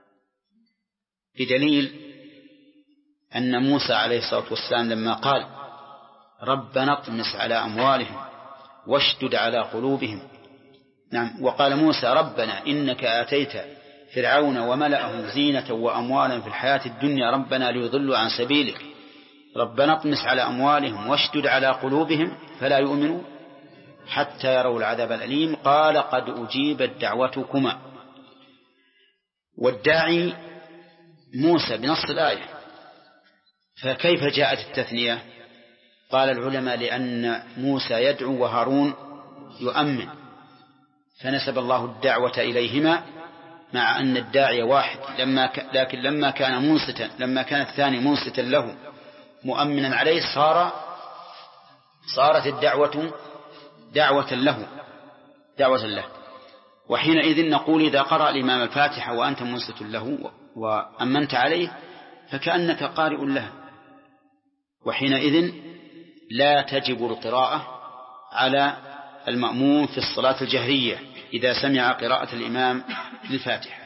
Speaker 2: بدليل أن موسى عليه الصلاة والسلام لما قال ربنا اطمس على أموالهم واشدد على قلوبهم، نعم، وقال موسى ربنا إنك آتيت فرعون وملأه زينة وأموالا في الحياة الدنيا ربنا ليضلوا عن سبيلك ربنا اطمس على أموالهم واشدد على قلوبهم فلا يؤمنوا حتى يروا العذاب الأليم قال قد أجيبت دعوتكما. والداعي موسى بنص الآية، فكيف جاءت التثنية؟ قال العلماء لأن موسى يدعو وهارون يؤمن، فنسب الله الدعوة إليهما مع أن الداعي واحد، لكن لما كان الثاني منصتا له مؤمنا عليه صارت الدعوة دعوة له. وحينئذ نقول إذا قرأ الإمام الفاتحة وأنت منصت له وأمنت عليه فكأنك قارئ له، وحينئذ لا تجب القراءة على المأموم في الصلاة الجهرية إذا سمع قراءة الإمام للفاتحة.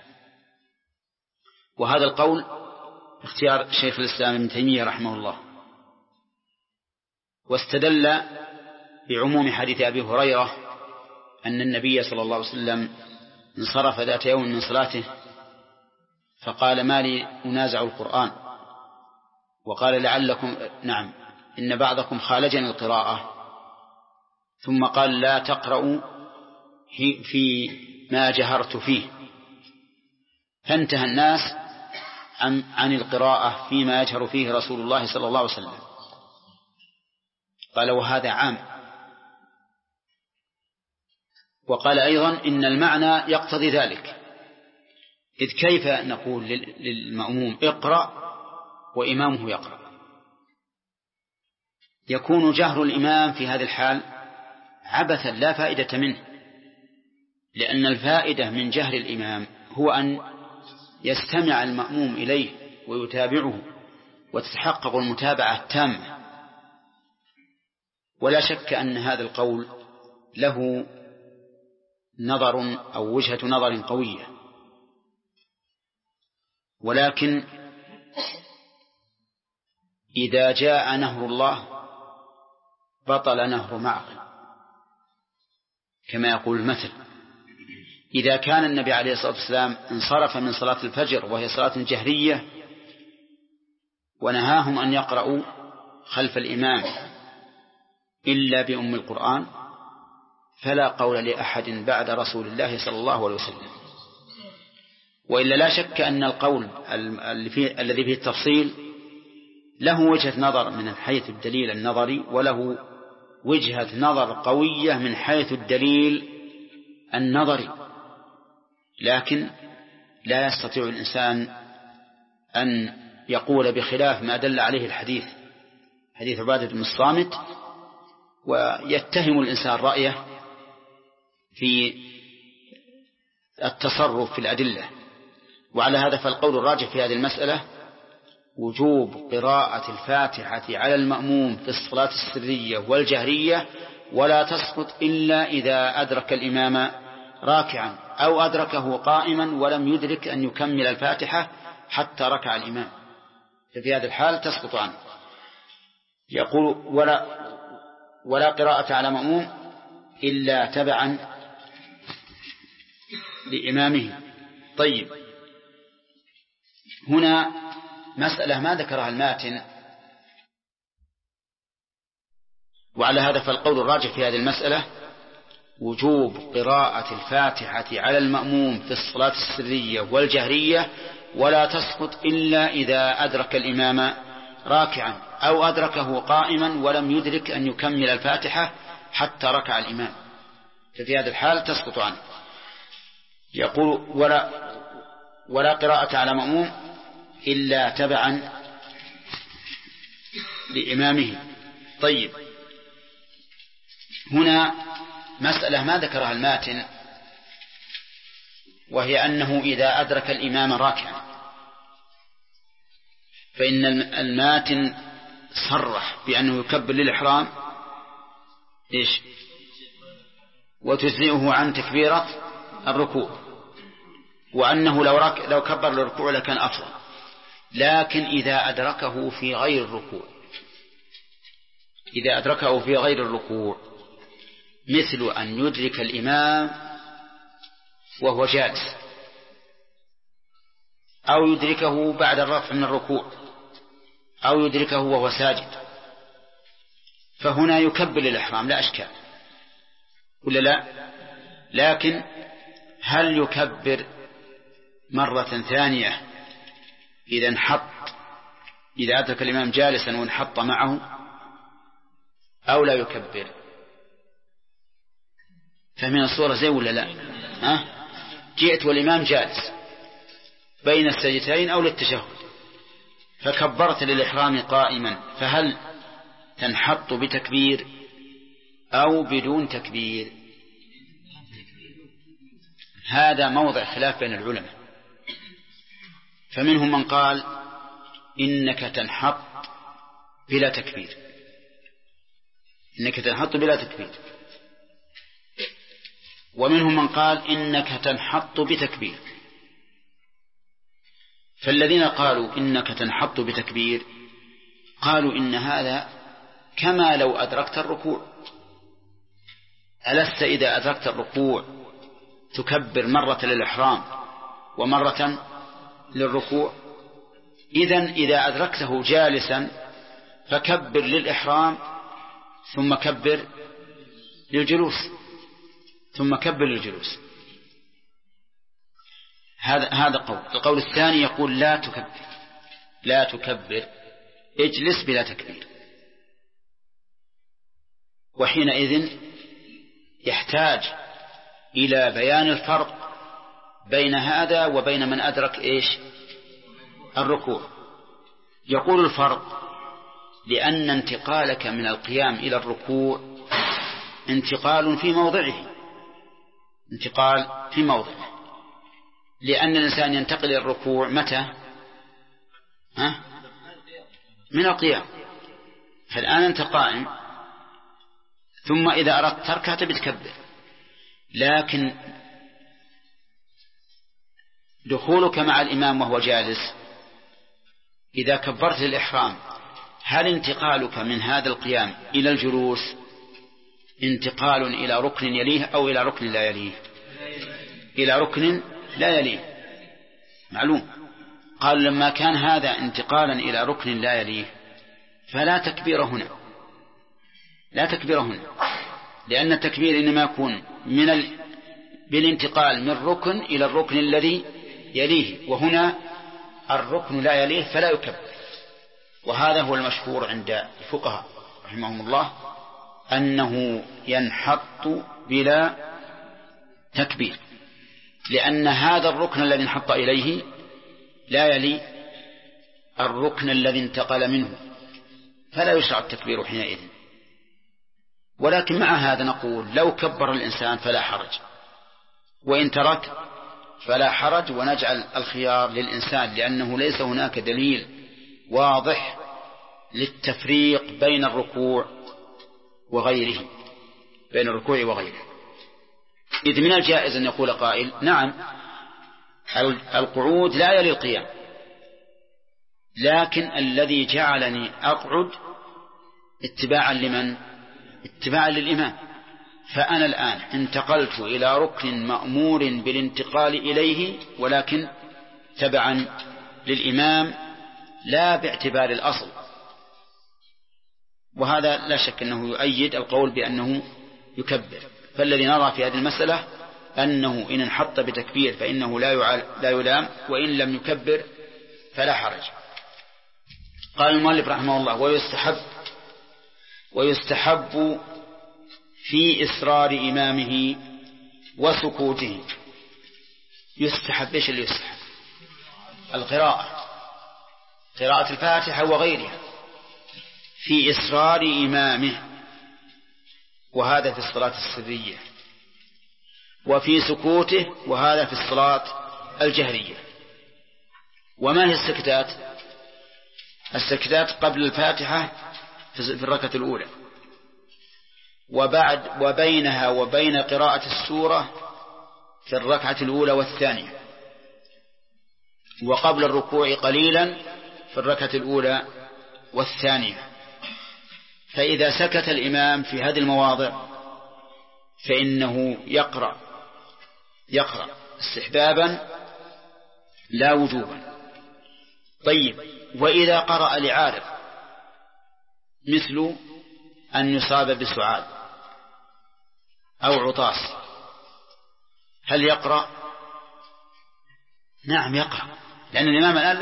Speaker 2: وهذا القول اختيار شيخ الإسلام ابن تيمية رحمه الله، واستدل بعموم حديث أبي هريرة أن النبي صلى الله عليه وسلم انصرف ذات يوم من صلاته فقال: ما لي أنازع القرآن؟ وقال: لعلكم نعم إن بعضكم خالجني القراءة. ثم قال: لا تقرأوا في ما جهرت فيه. فانتهى الناس عن القراءة فيما يجهر فيه رسول الله صلى الله عليه وسلم. قال: وهذا عام. وقال أيضا: إن المعنى يقتضي ذلك، إذ كيف نقول للمأموم اقرأ وإمامه يقرأ؟ يكون جهر الإمام في هذه الحال عبثا لا فائدة منه، لأن الفائدة من جهر الإمام هو أن يستمع المأموم إليه ويتابعه وتتحقق المتابعة التامة. ولا شك أن هذا القول له نظر أو وجهة نظر قوية، ولكن إذا جاء نهر الله بطل نهر معقل، كما يقول المثل. إذا كان النبي عليه الصلاة والسلام انصرف من صلاة الفجر وهي صلاة جهرية ونهاهم أن يقرأوا خلف الإمام إلا بأم القرآن، فلا قول لأحد بعد رسول الله صلى الله عليه وسلم. وإلا لا شك أن القول الذي فيه التفصيل له وجهة نظر من حيث الدليل النظري، وله وجهة نظر قوية من حيث الدليل النظري، لكن لا يستطيع الإنسان أن يقول بخلاف ما دل عليه الحديث، حديث عبادة بن الصامت، ويتهم الإنسان رأيه في التصرف في الأدلة. وعلى هذا فالقول الراجح في هذه المسألة وجوب قراءة الفاتحة على المأموم في الصلاة السرية والجهرية، ولا تسقط إلا إذا أدرك الإمام راكعا أو أدركه قائما ولم يدرك أن يكمل الفاتحة حتى ركع الإمام، ففي هذا الحال تسقط عنه. يقول: ولا قراءة على مأموم إلا تبعا لإمامه. طيب، هنا مسألة ما ذكرها الماتن، وعلى هذا فالقول الراجح في هذه المسألة وجوب قراءة الفاتحة على المأموم في الصلاة السرية والجهرية، ولا تسقط إلا إذا أدرك الإمام راكعا أو أدركه قائما ولم يدرك أن يكمل الفاتحة حتى ركع الإمام، ففي هذا الحال تسقط عنه. يقول: ولا قراءة على مأموم إلا تبعا لإمامه. طيب، هنا مسألة ما ذكرها الماتن، وهي أنه إذا أدرك الإمام راكعا، فإن الماتن صرح بأنه يكبر للإحرام إيش؟ وتجزئه عن تكبيرة الركوع، وأنه لو كبر للركوع لكان أفضل. لكن إذا أدركه في غير الركوع مثل أن يدرك الإمام وهو جالس، أو يدركه بعد الرفع من الركوع، أو يدركه وهو ساجد، فهنا يكبر للإحرام لا أشكال، ولا لا؟ لكن هل يكبر مرة ثانية إذا أدرك الإمام جالسا وانحط معه، أو لا يكبر؟ فمن الصورة زي ولا لا؟ جئت والإمام جالس بين السجدتين أو للتشهد فكبرت للإحرام قائما، فهل تنحط بتكبير أو بدون تكبير؟ هذا موضع خلاف بين العلماء، فمنهم من قال إنك تنحط بلا تكبير، ومنهم من قال إنك تنحط بتكبير. فالذين قالوا إنك تنحط بتكبير قالوا إن هذا كما لو أدركت الركوع، ألست إذا أدركت الركوع تكبر مرة للإحرام ومرة للركوع؟ إذن إذا أدركته جالسا فكبر للإحرام ثم كبر للجلوس هذا قول. القول الثاني يقول لا تكبر اجلس بلا تكبير. وحينئذ يحتاج إلى بيان الفرق بين هذا وبين من أدرك الركوع. يقول الفرق لأن انتقالك من القيام إلى الركوع انتقال في موضعه، لأن الإنسان ينتقل إلى الركوع متى؟ من القيام. فالآن أنت قائم، ثم إذا أردت تركع بتكبر، لكن دخولك مع الإمام وهو جالس إذا كبرت الإحرام، هل انتقالك من هذا القيام إلى الجلوس انتقال إلى ركن يليه أو إلى ركن لا يليه؟ إلى ركن لا يليه، معلوم. قال لما كان هذا انتقالا إلى ركن لا يليه فلا تكبير هنا، لأن التكبير إنما يكون بالانتقال من ركن إلى الركن الذي يليه، وهنا الركن لا يليه فلا يكبر. وهذا هو المشهور عند الفقهاء رحمهم الله أنه ينحط بلا تكبير، لأن هذا الركن الذي انحط إليه لا يلي الركن الذي انتقل منه، فلا يشرع التكبير حينئذ. ولكن مع هذا نقول لو كبر الإنسان فلا حرج، وإن ترك فلا حرج، ونجعل الخيار للإنسان، لأنه ليس هناك دليل واضح للتفريق بين الركوع وغيره. إذ من الجائز أن يقول قائل نعم القعود لا يلي القيام، لكن الذي جعلني أقعد اتباعا لمن؟ اتباعا للإمام. فأنا الآن انتقلت إلى ركن مأمور بالانتقال إليه، ولكن تبعا للإمام لا باعتبار الأصل. وهذا لا شك أنه يؤيد القول بأنه يكبر. فالذي نرى في هذه المسألة أنه إن انحط بتكبير فإنه لا يلام، وإن لم يكبر فلا حرج. قال المؤلف رحمه الله ويستحب في إصرار إمامه وسكوته. يستحب إيش اللي يستحب؟ قراءة الفاتحة وغيرها في إصرار إمامه، وهذا في الصلاة السرية، وفي سكوته، وهذا في الصلاة الجهرية. وما هي السكتات؟ السكتات قبل الفاتحة في الركعة الأولى، وبينها وبين قراءة السورة في الركعة الأولى والثانية، وقبل الركوع قليلا في الركعة الأولى والثانية. فإذا سكت الإمام في هذه المواضع فإنه يقرأ استحبابا لا وجوبا. طيب، وإذا قرأ لعارض مثل أن يصاب بسعال أو عطاس هل يقرأ؟ نعم يقرأ، لأن الإمام الآن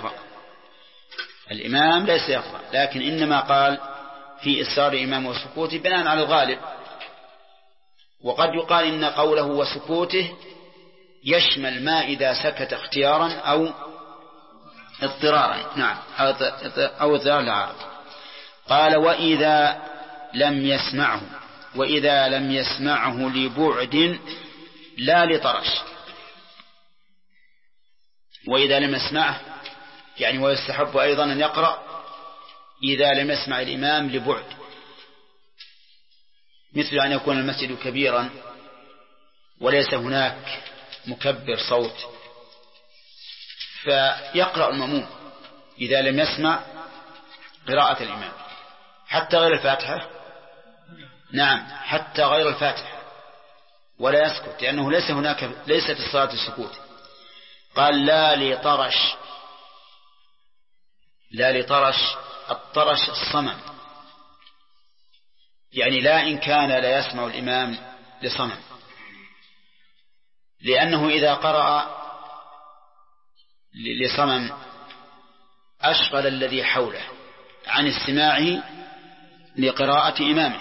Speaker 2: ليس يقرأ، لكن إنما قال في إصرار إمام وسكوته بناء على الغالب. وقد يقال إن قوله وسكوته يشمل ما إذا سكت اختيارا أو اضطرارا. نعم، أو اضطرارا. قال وإذا لم يسمعه لبعد لا لطرش. وإذا لم يسمعه يعني ويستحب أيضا أن يقرأ إذا لم يسمع الإمام لبعد، مثل أن يكون المسجد كبيرا وليس هناك مكبر صوت، فيقرأ المأموم إذا لم يسمع قراءة الإمام حتى غير الفاتحة. نعم، حتى غير الفاتحة، ولا يسكت، لأنه ليست الصلاة السكوت. قال لا لطرش، الطرش الصمم، يعني لا إن كان لا يسمع الإمام لصمم، لأنه إذا قرأ لصمم أشغل الذي حوله عن استماعه لقراءة إمامه.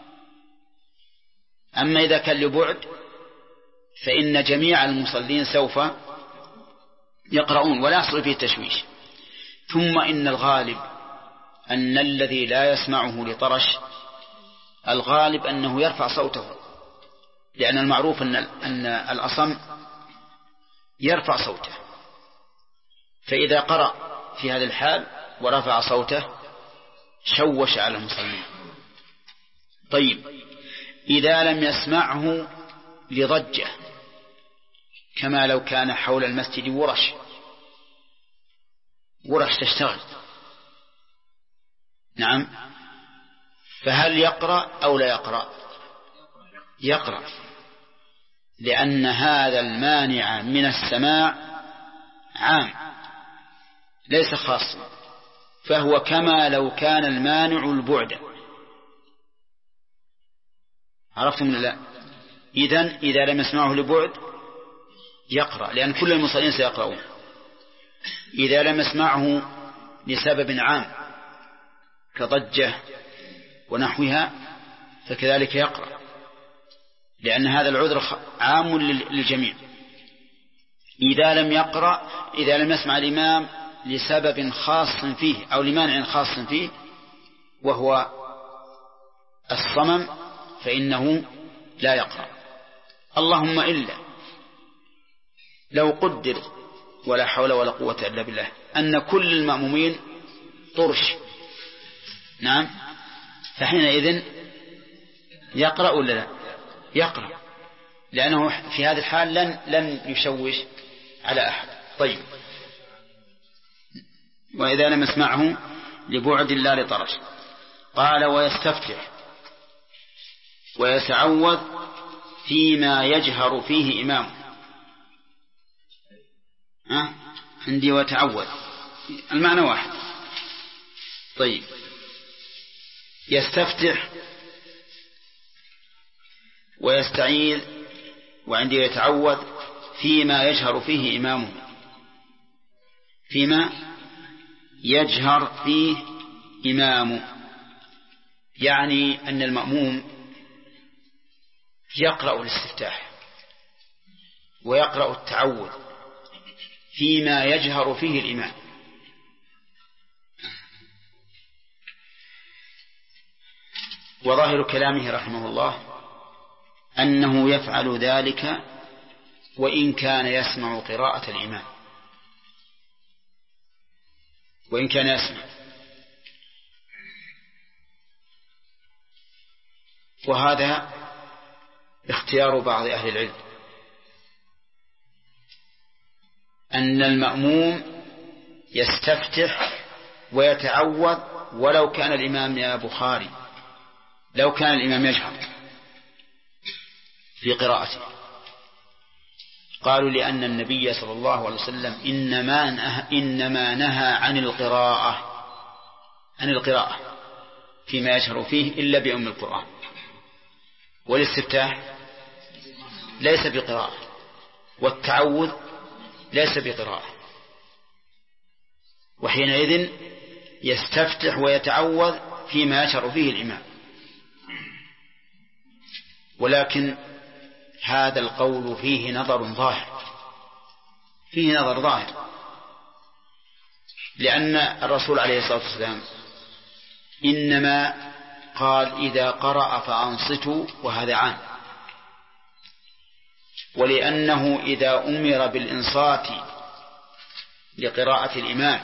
Speaker 2: أما إذا كان لبعد فإن جميع المصلين سوف يقرؤون ولا يحصل فيه تشويش. ثم إن الغالب أن الذي لا يسمعه لطرش الغالب أنه يرفع صوته، لأن المعروف أن الأصم يرفع صوته، فإذا قرأ في هذا الحال ورفع صوته شوش على المصلين. طيب، إذا لم يسمعه لضجة، كما لو كان حول المسجد ورش تشتغل، نعم، فهل يقرأ أو لا يقرأ؟ يقرأ، لأن هذا المانع من السماع عام ليس خاصا، فهو كما لو كان المانع البعد. عرفتم ولا لا؟ إذا لم يسمعه لبعد يقرأ، لأن كل المصلين سيقرؤون. إذا لم يسمعه لسبب عام كضجة ونحوها فكذلك يقرأ، لأن هذا العذر عام للجميع. إذا لم يسمع الإمام لسبب خاص فيه أو لمانع خاص فيه وهو الصمم فإنه لا يقرأ. اللهم إلا لو قدر، ولا حول ولا قوة إلا بالله، أن كل المأمومين طرش، نعم، فحينئذ يقرأ ولا لا؟ يقرأ، لأنه في هذه الحال لن يشوش على أحد. طيب، وإذا لم يسمعه لبعد لا لطرش. قال ويستفتح ويتعوذ فيما يجهر فيه إمامه. عندي وتعوذ المعنى واحد. طيب، يستفتح ويستعيذ وعندي يتعوذ فيما يجهر فيه إمامه، فيما يجهر فيه إمامه، يعني أن المأموم يقرأ الاستفتاح ويقرأ التعوذ فيما يجهر فيه الإمام. وظاهر كلامه رحمه الله أنه يفعل ذلك وإن كان يسمع قراءة الإمام، وإن كان يسمع. وهذا اختيار بعض أهل العلم، أن المأموم يستفتح ويتعوذ ولو كان الإمام يا بخاري لو كان الإمام يجهر في قراءته. قالوا لأن النبي صلى الله عليه وسلم إنما نهى عن القراءة فيما يجهر فيه إلا بأم القرآن، والاستفتاح ليس بقراءة، والتعوذ ليس بقراءة، وحينئذ يستفتح ويتعوذ فيما يجهر فيه الإمام. ولكن هذا القول فيه نظر ظاهر، لأن الرسول عليه الصلاة والسلام إنما قال إذا قرأ فأنصتوا، وهذا عام، ولأنه إذا أمر بالإنصات لقراءة الإمام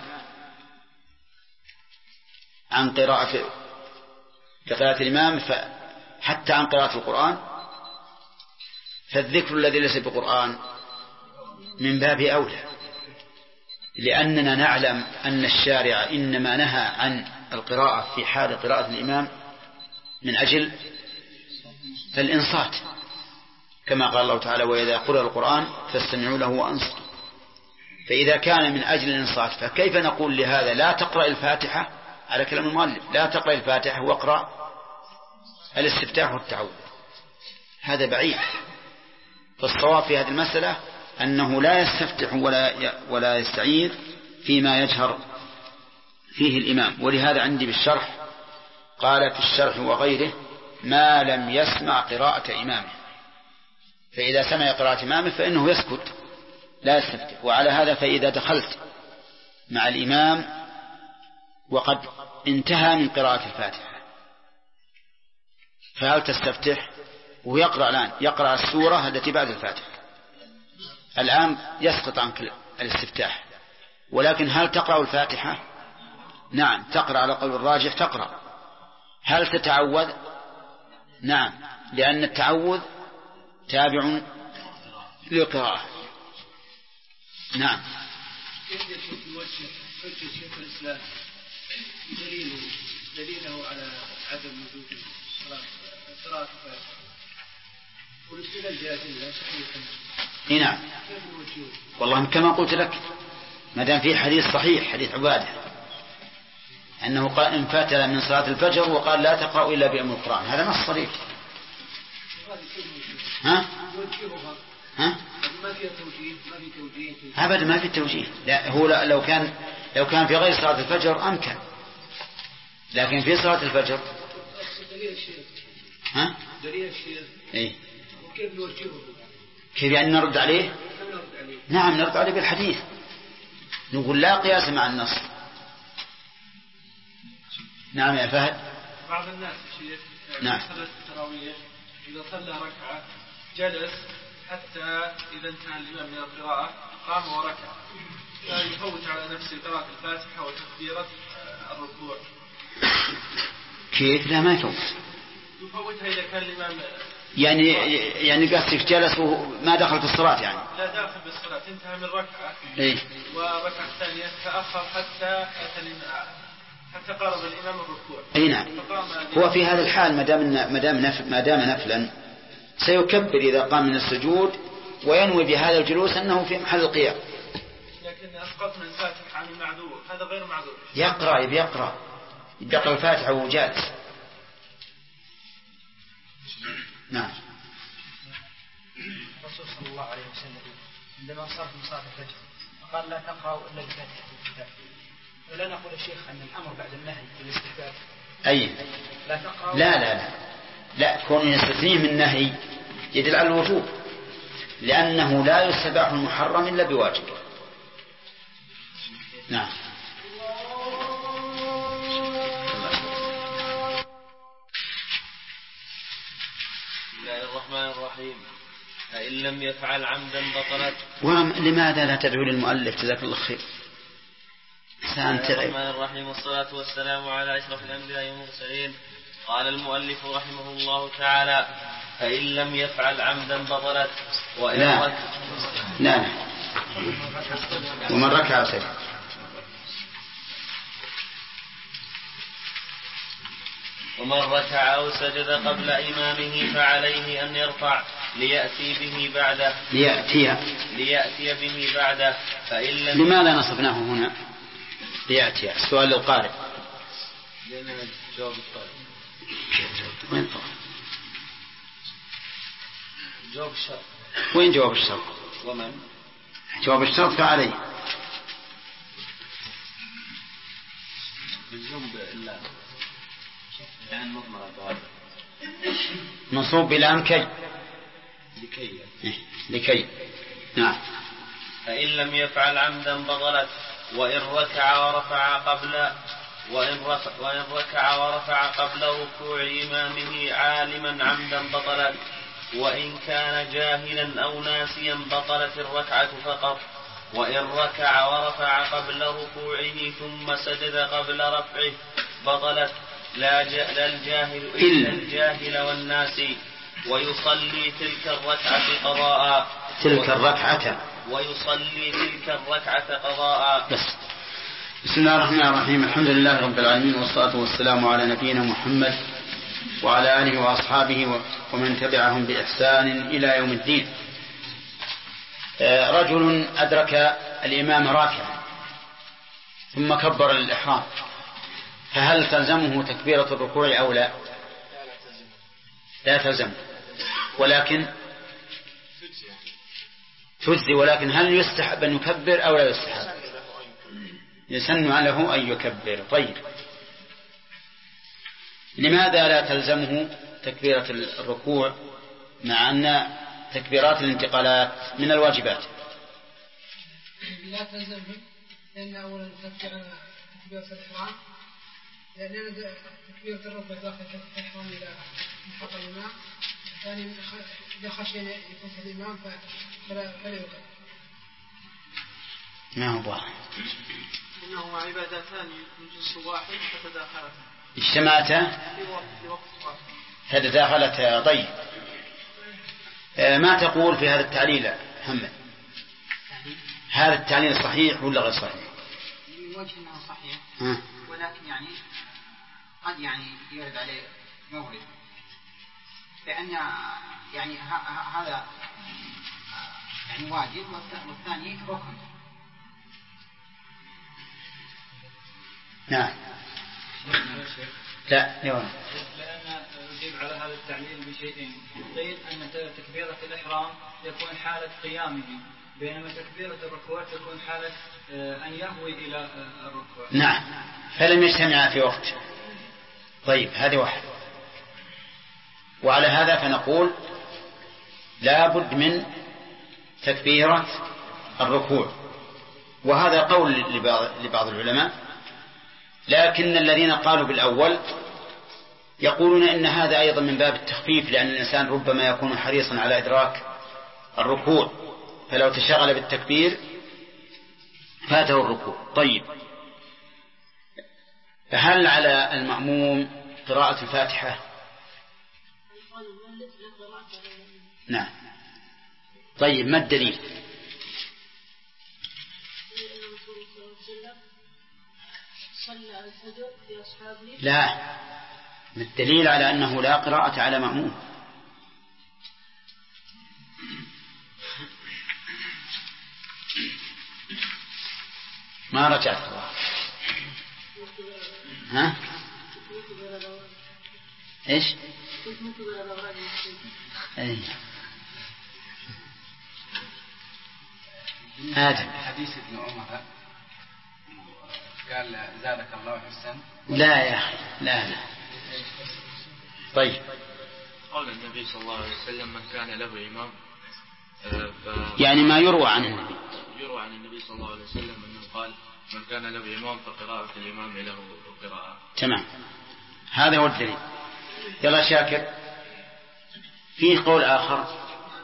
Speaker 2: عن قراءة الإمام حتى عن قراءة القرآن، فالذكر الذي ليس بقرآن من باب أولى، لأننا نعلم أن الشارع إنما نهى عن القراءة في حال قراءة الإمام من أجل الإنصات، كما قال الله تعالى وإذا قرأ القرآن فاستمعوا له وأنصتوا. فإذا كان من أجل الإنصات فكيف نقول لهذا لا تقرأ الفاتحة على كلام المؤلف لا تقرأ الفاتحة واقرأ الاستفتاح والتعوذ؟ هذا بعيد. فالصواب في هذه المسألة أنه لا يستفتح ولا يستعيذ فيما يجهر فيه الإمام. ولهذا عندي بالشرح قال في الشرح وغيره ما لم يسمع قراءة إمامه، فإذا سمع قراءة إمامه فإنه يسكت لا يستفتح. وعلى هذا فإذا دخلت مع الإمام وقد انتهى من قراءة الفاتحة فهل تستفتح؟ ويقرأ الآن يقرأ السورة التي بعد الفاتحة، الآن يسقط عنك الاستفتاح، ولكن هل تقرأ الفاتحة؟ نعم تقرأ على قول الراجح تقرأ. هل تتعوذ؟ نعم، لأن التعوذ تابع للقراءة. نعم.
Speaker 4: كيف يوجه حجة شيخ الإسلام دليله على عدم وجود قراءة الفاتحة والسنة الجاهلية صحيحة؟
Speaker 2: نعم. والله كما قلت لك ما دام في حديث صحيح حديث عبادة أنه قال إن فاتل من صلاة الفجر وقال لا تقرأ إلا بأم القرآن، هذا نص صريح. ها؟ أبدا ما في توجيه. لا هو لو كان في غير صلاة الفجر أمكن، لكن في صلاة الفجر ها؟ إيه؟
Speaker 4: وكيف نوجهه؟
Speaker 2: كيف يعني نرد عليه؟ نعم نرد عليه بالحديث، نقول لا قياس مع النص. نعم يا فهد.
Speaker 5: بعض الناس شيخ
Speaker 2: نعم.
Speaker 5: صلاة التراويح إذا صلى ركعة جلس حتى إذا انتهى الإمام من القراءة قام وركع، فيفوت على نفسه قراءة الفاتحة وتكبيرة الركوع.
Speaker 2: كيف؟ لا ما يفوت.
Speaker 5: يفوتها إذا كان الإمام
Speaker 2: يعني قصدك جلس وما دخل في الصلاة يعني؟
Speaker 5: لا داخل بالصلاة، انتهى من ركعة
Speaker 2: إيه؟
Speaker 5: وركعة ثانية تأخر حتى قارب الإمام الركوع.
Speaker 2: أي نعم. هو في هذا الحال ما دام نفلا سيكبر إذا قام من السجود وينوي بهذا الجلوس أنه في محل القيام.
Speaker 5: لكن أسقطنا الفاتحة عن المعذور، هذا غير معذور.
Speaker 2: يقرأ الفاتحة وهو جالس. نعم.
Speaker 9: الرسول صلى الله عليه وسلم عندما صار في صلاة الفجر قال لا تقرأوا إلا بفاتحة الكتاب، ولا نقول الشيخ أن الأمر بعد النهي بالاستحباب.
Speaker 2: أي
Speaker 9: لا تقرأوا.
Speaker 2: لا كون يستثنيه من النهي يدل على الوجوب، لأنه لا يستباح المحرم إلا بواجب. نعم.
Speaker 10: بسم الله الرحمن الرحيم. فإن لم يفعل عمدا بطلت.
Speaker 2: لماذا لا تدعو للمؤلف جزاك الله خير؟
Speaker 10: بسم الله الرحمن الرحيم، والصلاة والسلام على أشرف الأنبياء والمرسلين. قال المؤلف رحمه الله تعالى: فإن لم يفعل عمدا بطلت.
Speaker 2: لا ومن ركع سجد.
Speaker 10: ومن ركع أو سجد قبل إمامه فعليه أن يرفع ليأتي به بعده. فإن لم.
Speaker 2: لماذا نصبناه هنا ليأتي؟ السؤال للقارئ.
Speaker 10: لأن جواب الطالب.
Speaker 2: وين
Speaker 10: جواب الشرط؟
Speaker 2: وين جواب الشرط؟
Speaker 10: ومن
Speaker 2: جواب الشرط فعليه.
Speaker 10: بالجنب إلا يعني مضمرة
Speaker 2: منصوب بلام كي لكي. نعم.
Speaker 10: فإن لم يفعل عمدا بطلت. وإن ركع ورفع قبل ركوع إمامه عالما عمدا بطلت. وإن كان جاهلا أو ناسيا بطلت الركعة فقط. وإن ركع ورفع قبل ركوعه ثم سجد قبل رفعه بطلت لا الجاهل إلا الجاهل والناسي. ويصلي تلك الركعة قضاء.
Speaker 2: بسم الله الرحمن الرحيم. الحمد لله رب العالمين، والصلاة والسلام على نبينا محمد وعلى آله وأصحابه ومن تبعهم بإحسان إلى يوم الدين. رجل أدرك الإمام راكعا ثم كبر للإحرام، فهل تلزمه تكبيرة الركوع أو لا؟ لا تلزم، ولكن تجزي، ولكن هل يستحب أن يكبر أو لا يستحب؟ يسن له أن يكبر. طيب، لماذا لا تلزمه تكبيرة الركوع مع أن تكبيرات الانتقالات من الواجبات؟
Speaker 4: لا تلزمه لأن أولا تكبيرة الإحرام، لأن تكبيرة الركوع داخل الإحرام إلى محط الإمام. الثاني إذا خشي أن يكون الإمام فلا يكبر.
Speaker 2: ما هو واحد،
Speaker 5: إنه عبادتان من جنس واحد فتداخلتا،
Speaker 2: اجتمعتا
Speaker 5: في وقت واحد
Speaker 2: فتداخلتا. طيب، ما تقول في هذا التعليل محمد؟ هذا التعليل صحيح ولا غير صحيح؟
Speaker 9: من وجه انه صحيح، ولكن يعني قد يرد عليه مورد، لأن يعني هذا يعني واجب والثاني ركن.
Speaker 2: نعم. لا لأن
Speaker 6: أجيب على هذا التعليل بشيئين. قيل أن تكبيرة الإحرام يكون حالة قيامه، بينما تكبيرة الركوع تكون حالة أن يهوي إلى الركوع.
Speaker 2: نعم، فلم يجتمع في وقت. طيب، هذه واحد. وعلى هذا فنقول لا بد من تكبيرة الركوع، وهذا قول لبعض العلماء، لكن الذين قالوا بالأول يقولون إن هذا أيضا من باب التخفيف، لأن الإنسان ربما يكون حريصا على إدراك الركوع، فلو تشغل بالتكبير فاته الركوع. طيب، فهل على المأموم قراءة الفاتحة؟ نعم. طيب، ما الدليل؟ لا، الدليل على أنه لا قراءة على مأموم. ما رجعت ها؟ إيش؟ أي آدم
Speaker 3: حديث ابن عمر قال زادك الله حسن.
Speaker 2: لا يا أخي، لا. طيب،
Speaker 11: قال النبي صلى الله عليه وسلم من كان له إمام،
Speaker 2: يعني ما يروى عن النبي،
Speaker 11: يروى عن النبي صلى الله عليه وسلم أنه قال من كان له إمام فقراءة الإمام له قراءة.
Speaker 2: تمام، هذا هو الدليل. يلا شاكر، فيه قول آخر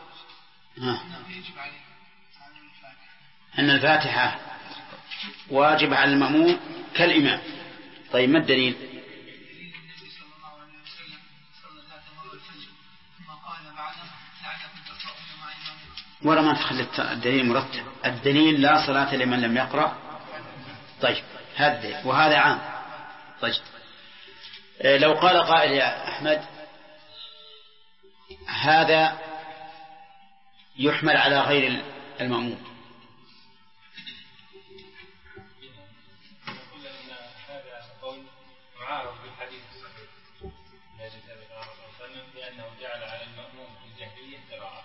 Speaker 2: أن الفاتحة واجب على المأموم كالإمام. طيب، ما الدليل؟ ولا ما تخلي الدليل مرتب. الدليل لا صلاة لمن لم يقرأ. طيب، هذا وهذا عام. طيب، لو قال قائل يا أحمد هذا يحمل على غير المأموم،
Speaker 11: لأنه جعل على المأموم في الجاهلية قراءة،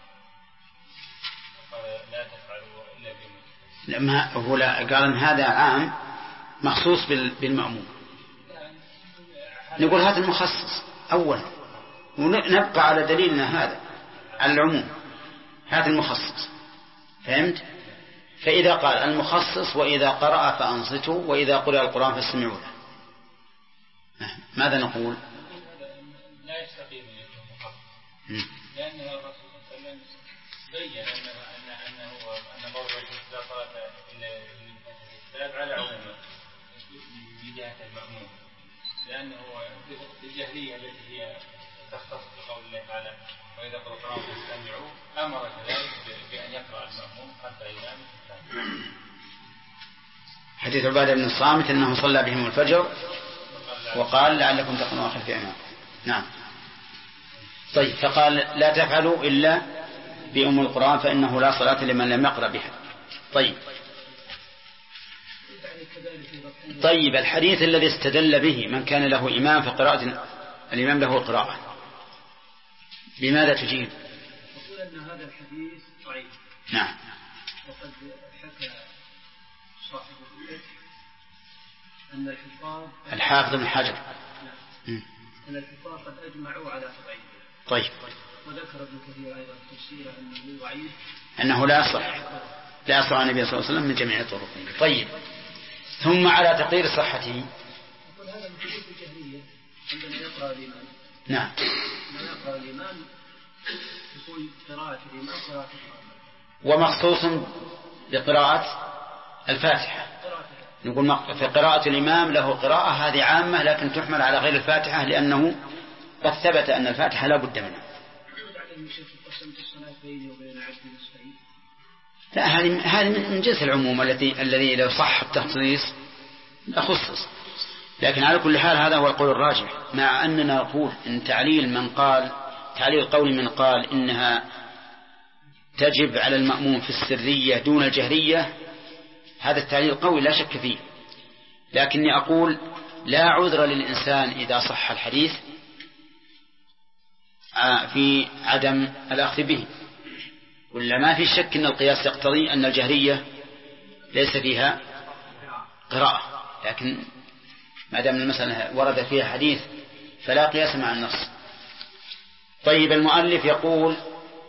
Speaker 11: لا تفعلوا إلا بمثل.
Speaker 2: لما هو لا قال إن هذا عام مخصوص بالمأموم، نقول هذا المخصص أولا، ونبقى على دليلنا هذا على العموم، هذا المخصص. فهمت؟ فإذا قال المخصص وإذا قرأ فأنصتوا وإذا قرأ القرآن فاستمعوا له، ماذا نقول؟
Speaker 11: لا يستقيم مخصص، لأن الرسول صلى الله عليه وسلم بين أن قول لا صلاة إلا الكتاب على عمومه بجهة المأموم، لأنه الجاهلية التي هي تختص بقول الله تعالى وإذا قرأ القرآن فاستمعوا، أمر كذلك بأن يقرأ المأموم حتى ينام.
Speaker 2: حديث عبادة بن الصامت أنه صلى بهم الفجر وقال لعلكم تقومون خلف إمام. نعم. طيب، فقال لا تفعلوا إلا بأم القرآن فإنه لا صلاة لمن لم يقرأ بها. طيب الحديث الذي استدل به من كان له إمام فقراءة الإمام له قراءة، بماذا تجيب؟
Speaker 12: أقول أن هذا الحديث ضعيف.
Speaker 2: نعم.
Speaker 12: وقد حكى صاحب الفتح أن
Speaker 2: الحافظ بن حجر
Speaker 12: أن الحفاظ قد أجمعوا على تضعيفه.
Speaker 2: طيب.
Speaker 12: وذكر ابن كثير أيضا تفسير أنه ضعيف،
Speaker 2: أنه لا يصح عن النبي صلى الله عليه وسلم من جميع طرقه. طيب، ثم على تقرير صحته.
Speaker 12: أقول هذا من حديث الجهرية عندما يقرأ الإمام.
Speaker 2: نعم.
Speaker 12: عندما يقرأ الإمام يقول قراءة الإمام قراءة الإمام.
Speaker 2: ومخصوص بقراءة الفاتحة. نقول في قراءة الإمام له قراءة هذه عامة لكن تحمل على غير الفاتحة لأنه قد ثبت أن الفاتحة لا بد منها. لا، هذه من جنس العموم الذي لو صح التخصيص لخصص، لكن على كل حال هذا هو القول الراجح، مع أننا نقول إن تعليل قول من قال إنها تجب على المأموم في السرية دون الجهرية، هذا التعليل قوي لا شك فيه، لكني أقول لا عذر للإنسان إذا صح الحديث في عدم الأخذ به، ولا ما في شك أن القياس يقتضي أن الجهرية ليس فيها قراءة، لكن ما دام المسألة ورد فيها حديث فلا قياس مع النص. طيب، المؤلف يقول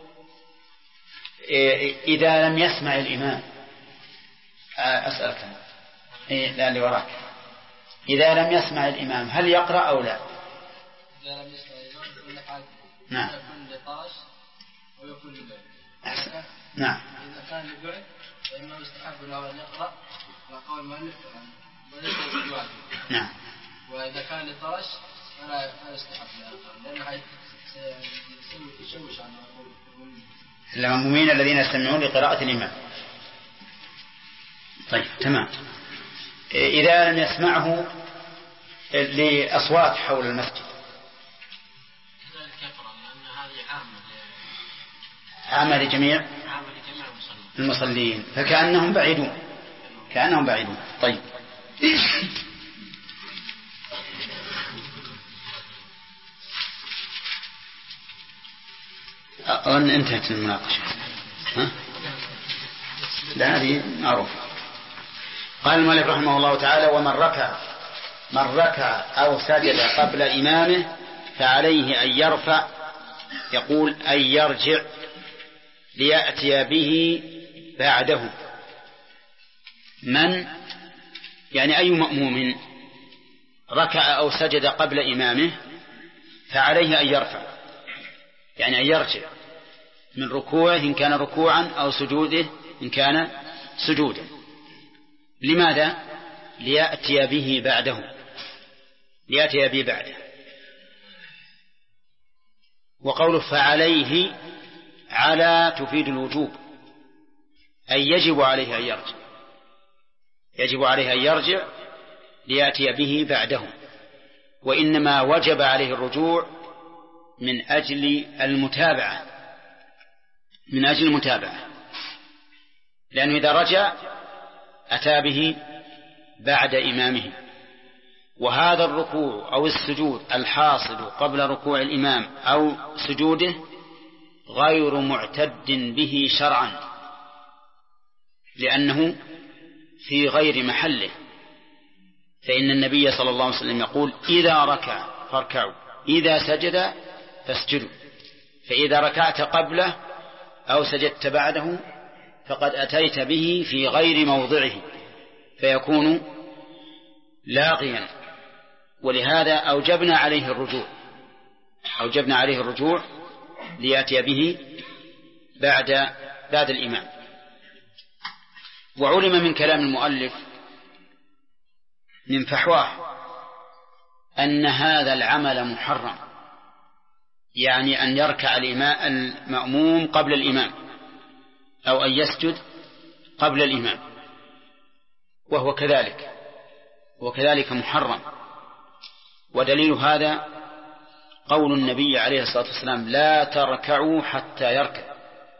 Speaker 2: إذا لم يسمع الإمام، أسألك لا اللي وراك، إذا لم يسمع الإمام هل يقرأ أو لا؟
Speaker 13: إذا لم يسمع الإمام كل حال
Speaker 2: نعم
Speaker 13: يكون لطاش ويكون لبعد.
Speaker 2: نعم.
Speaker 13: إذا كان لبعد فإنه يستحب له أن يقرأ وقول المؤلف وليس بواجب.
Speaker 2: نعم.
Speaker 13: وإذا كان لطاش فلا يستحب له أن يقرأ لأنه يشوش عن
Speaker 2: المأمومين الذين يستمعون لقراءة الإمام. طيب، تمام. إذا لم يسمعه لأصوات حول المسجد عامة لجميع المصلين فكأنهم بعيدون. طيب. أظن انتهت المناقشة. لا، هذه معروفة. قال المؤلف رحمه الله تعالى: ومن ركع أو سجد قبل إمامه فعليه أن يرفع، يقول أن يرجع ليأتي به بعده. من يعني أي مأموم ركع أو سجد قبل إمامه فعليه أن يرفع، يعني أن يرجع من ركوعه إن كان ركوعا أو سجوده إن كان سجودا. لماذا؟ ليأتي به بعده. وقوله فعليه على تفيد الوجوب، أي يجب عليه أن يرجع ليأتي به بعده، وإنما وجب عليه الرجوع من أجل المتابعة، لأنه إذا رجع أتى به بعد إمامه. وهذا الركوع أو السجود الحاصل قبل ركوع الإمام أو سجوده غير معتد به شرعا، لأنه في غير محله. فإن النبي صلى الله عليه وسلم يقول: إذا ركع فاركعوا، إذا سجد فاسجدوا. فإذا ركعت قبله أو سجدت بعده فقد أتيت به في غير موضعه فيكون لاغيا، ولهذا أوجبنا عليه الرجوع ليأتي به بعد الإمام. وعلم من كلام المؤلف من فحواه أن هذا العمل محرم، يعني أن يركع المأموم قبل الإمام أو أن يسجد قبل الإمام، وكذلك محرم. ودليل هذا قول النبي عليه الصلاة والسلام لا تركعوا حتى يركع،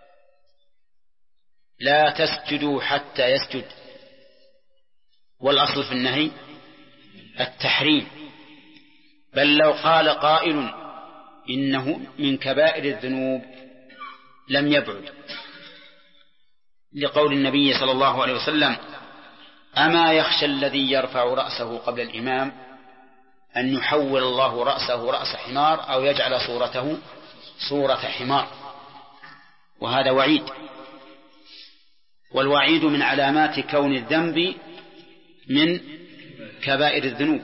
Speaker 2: لا تسجدوا حتى يسجد، والأصل في النهي التحريم. بل لو قال قائل إنه من كبائر الذنوب لم يبعد، لقول النبي صلى الله عليه وسلم أما يخشى الذي يرفع رأسه قبل الإمام أن يحول الله رأسه رأس حمار أو يجعل صورته صورة حمار، وهذا وعيد، والوعيد من علامات كون الذنب من كبائر الذنوب.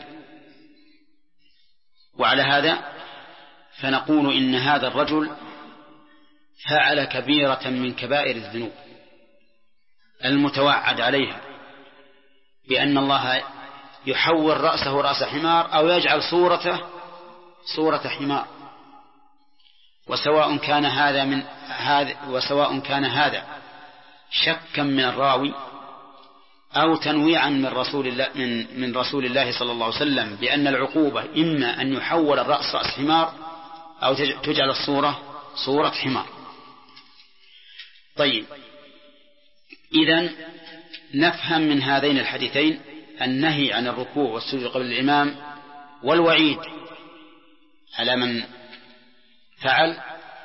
Speaker 2: وعلى هذا فنقول إن هذا الرجل فعل كبيرة من كبائر الذنوب المتوعد عليها، بأن الله يحول رأسه رأس حمار أو يجعل صورته صورة حمار. وسواء كان هذا شكا من الراوي أو تنويعا من رسول الله صلى الله عليه وسلم بأن العقوبة إما أن يحول الرأس رأس حمار أو تجعل الصورة صورة حمار. طيب، إذن نفهم من هذين الحديثين النهي عن الركوع والسجود قبل الإمام، والوعيد على من فعل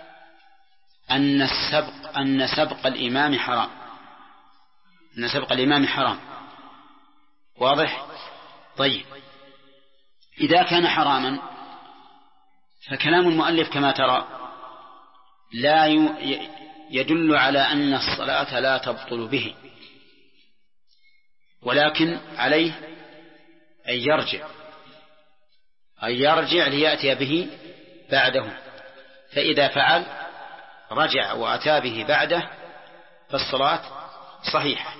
Speaker 2: أن سبق الإمام حرام، أن سبق الإمام حرام. واضح؟ طيب، إذا كان حراما فكلام المؤلف كما ترى لا يدل على أن الصلاة لا تبطل به، ولكن عليه أن يرجع ليأتي به بعده، فإذا فعل رجع وأتى به بعده فالصلاة صحيحة.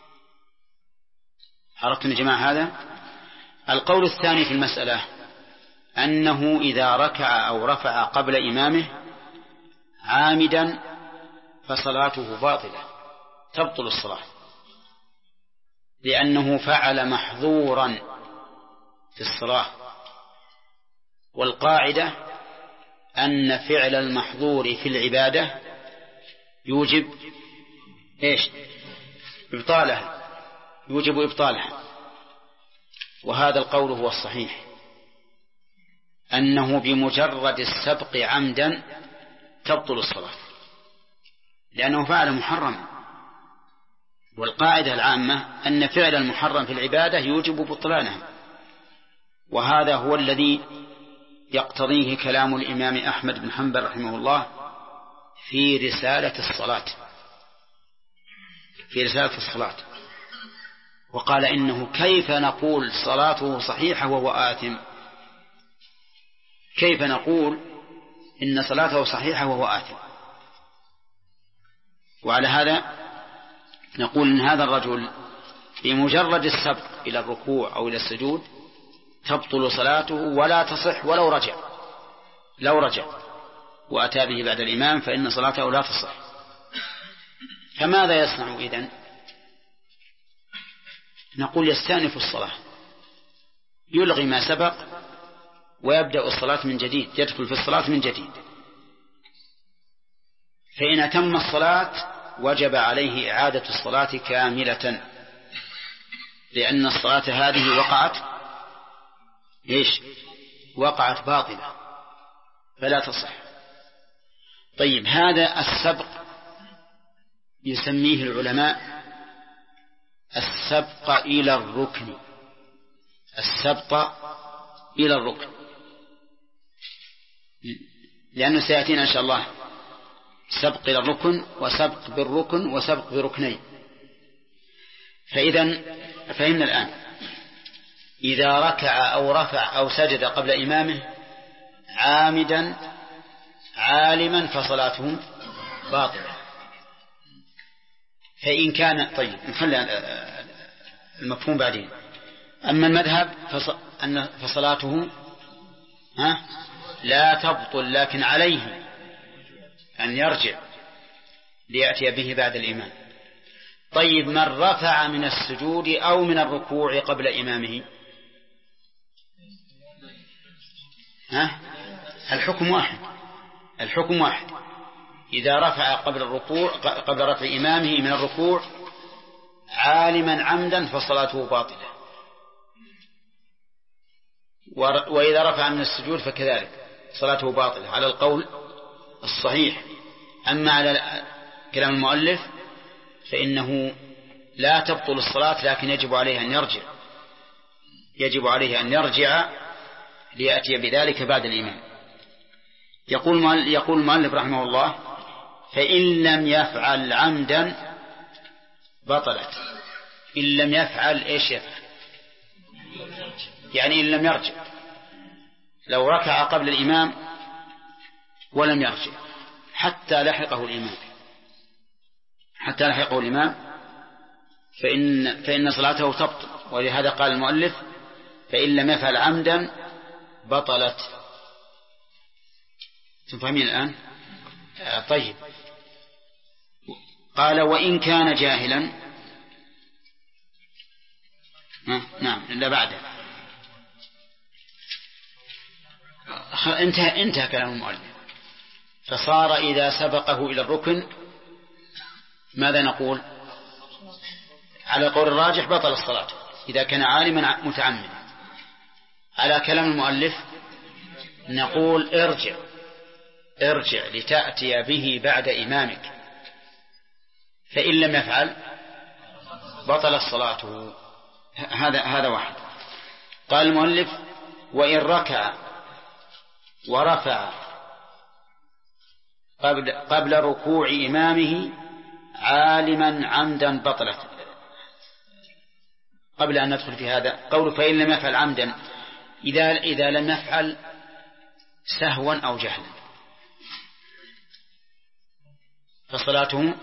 Speaker 2: عرفتم يا جماعة هذا؟ القول الثاني في المسألة أنه إذا ركع أو رفع قبل إمامه عامدا فصلاته باطلة تبطل الصلاة، لأنه فعل محظورا في الصلاة، والقاعدة أن فعل المحظور في العبادة يوجب يوجب إبطالها. وهذا القول هو الصحيح، أنه بمجرد السبق عمدا تبطل الصلاة، لأنه فعل محرم، والقاعدة العامة أن فعل المحرم في العبادة يوجب بطلانها. وهذا هو الذي يقتضيه كلام الإمام أحمد بن حنبل رحمه الله في رسالة الصلاة، وقال إنه كيف نقول صلاته صحيحة وهو آثم؟ كيف نقول إن صلاته صحيحة وهو آثم؟ وعلى هذا نقول إن هذا الرجل بمجرد السبق إلى الركوع أو إلى السجود تبطل صلاته ولا تصح لو رجع وأتى به بعد الإمام فإن صلاته لا تصح. فماذا يصنع إذن؟ نقول يستأنف الصلاة، يلغي ما سبق ويبدأ الصلاة من جديد، يدخل في الصلاة من جديد. فإن أتم الصلاة وجب عليه إعادة الصلاة كاملة، لأن الصلاة هذه وقعت باطلة فلا تصح. طيب، هذا السبق يسميه العلماء السبق إلى الركن، لأنه سيأتينا إن شاء الله سبق إلى الركن وسبق بالركن وسبق بركنين. فإذا فهمنا الآن إذا ركع أو رفع أو سجد قبل إمامه عامدا عالما فصلاته باطلة. فإن كان نخلي المفهوم بعدين. أما المذهب فصلاته لا تبطل، لكن عليه أن يرجع ليأتي به بعد الإمام. طيب، من رفع من السجود أو من الركوع قبل إمامه الحكم واحد. إذا رفع قبل رفع إمامه من الركوع عالما عمدا فصلاته باطلة، وإذا رفع من السجود فكذلك صلاته باطلة على القول الصحيح. أما على كلام المؤلف فإنه لا تبطل الصلاة، لكن يجب عليه أن يرجع ليأتي بذلك بعد الإمام. يقول المؤلف رحمه الله: فإن لم يفعل عمدا بطلت. إن لم يفعل إيش يفعل؟ يعني إن لم يرجع، لو ركع قبل الإمام ولم يرجع حتى لحقه الإمام فإن صلاته تبطل. ولهذا قال المؤلف: فإن لم يفعل عمدا بطلت. تفهمين الآن؟ طيب. قال: وإن كان جاهلا. نعم، لا بعده. انتهى كلام المؤلف. فصار إذا سبقه إلى الركن ماذا نقول؟ على قول الراجح بطل الصلاة إذا كان عالما متعمدا. على كلام المؤلف نقول: ارجع لتأتي به بعد إمامك. فإن لم يفعل بطل الصلاة. هذا واحد. قال المؤلف: وإن ركع ورفع قبل ركوع إمامه عالما عمدا بطلت. قبل أن ندخل في هذا قول فإن لم يفعل عمدا، إذا لم يفعل سهوا أو جهلا فصلاته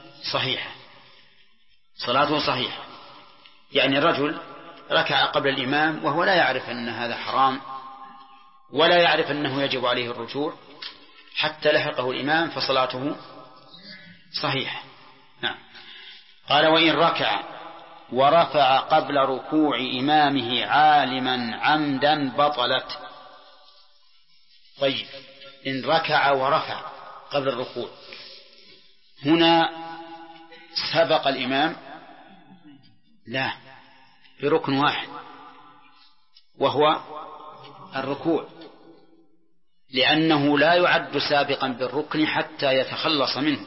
Speaker 2: صحيحة. يعني الرجل ركع قبل الإمام وهو لا يعرف أن هذا حرام ولا يعرف أنه يجب عليه الرجوع حتى لحقه الإمام فصلاته صحيحة. نعم. قال: وإن ركع ورفع قبل ركوع إمامه عالما عمدا بطلت. طيب، إن ركع ورفع قبل الركوع هنا سبق الإمام؟ لا، بركن واحد وهو الركوع، لأنه لا يعد سابقا بالركن حتى يتخلص منه.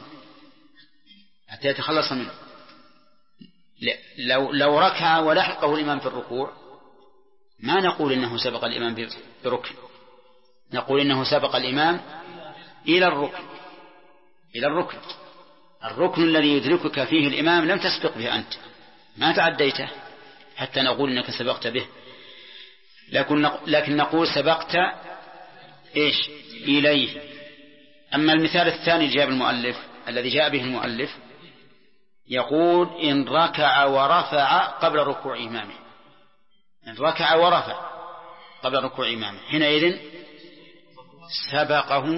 Speaker 2: لو ركع ولحقه الإمام في الركوع ما نقول إنه سبق الإمام بركن، نقول إنه سبق الإمام إلى الركن. الركن الذي يدركك فيه الإمام لم تسبق به أنت، ما تعديته حتى نقول إنك سبقت به، لكن نقول سبقت إليه. أما المثال الثاني الذي جاء به المؤلف يقول: إن ركع ورفع قبل ركوع إمامه. إن ركع ورفع قبل ركوع إمامه حينئذ سبقه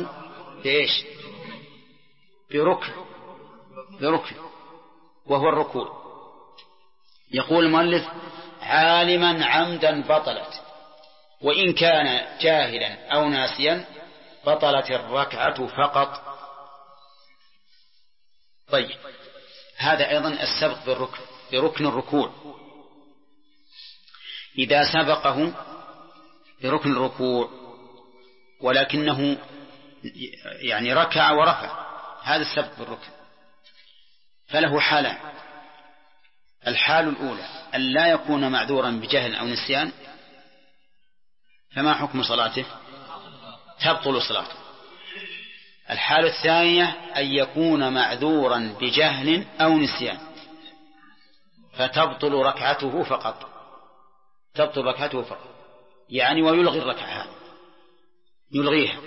Speaker 2: بركن وهو الركوع. يقول المؤلف: عالما عمدا بطلت، وإن كان جاهلا أو ناسيا بطلت الركعة فقط. طيب، هذا أيضا السبق بركن الركوع. إذا سبقه بركن الركوع ولكنه يعني ركع ورفع، هذا السبق بالركن، فله حالان. الحال الأولى أن لا يكون معذورا بجهل أو نسيان، فما حكم صلاته؟ تبطل صلاته. الحال الثانية أن يكون معذورا بجهل أو نسيان فتبطل ركعته فقط، يعني ويلغي الركعة، يلغيها.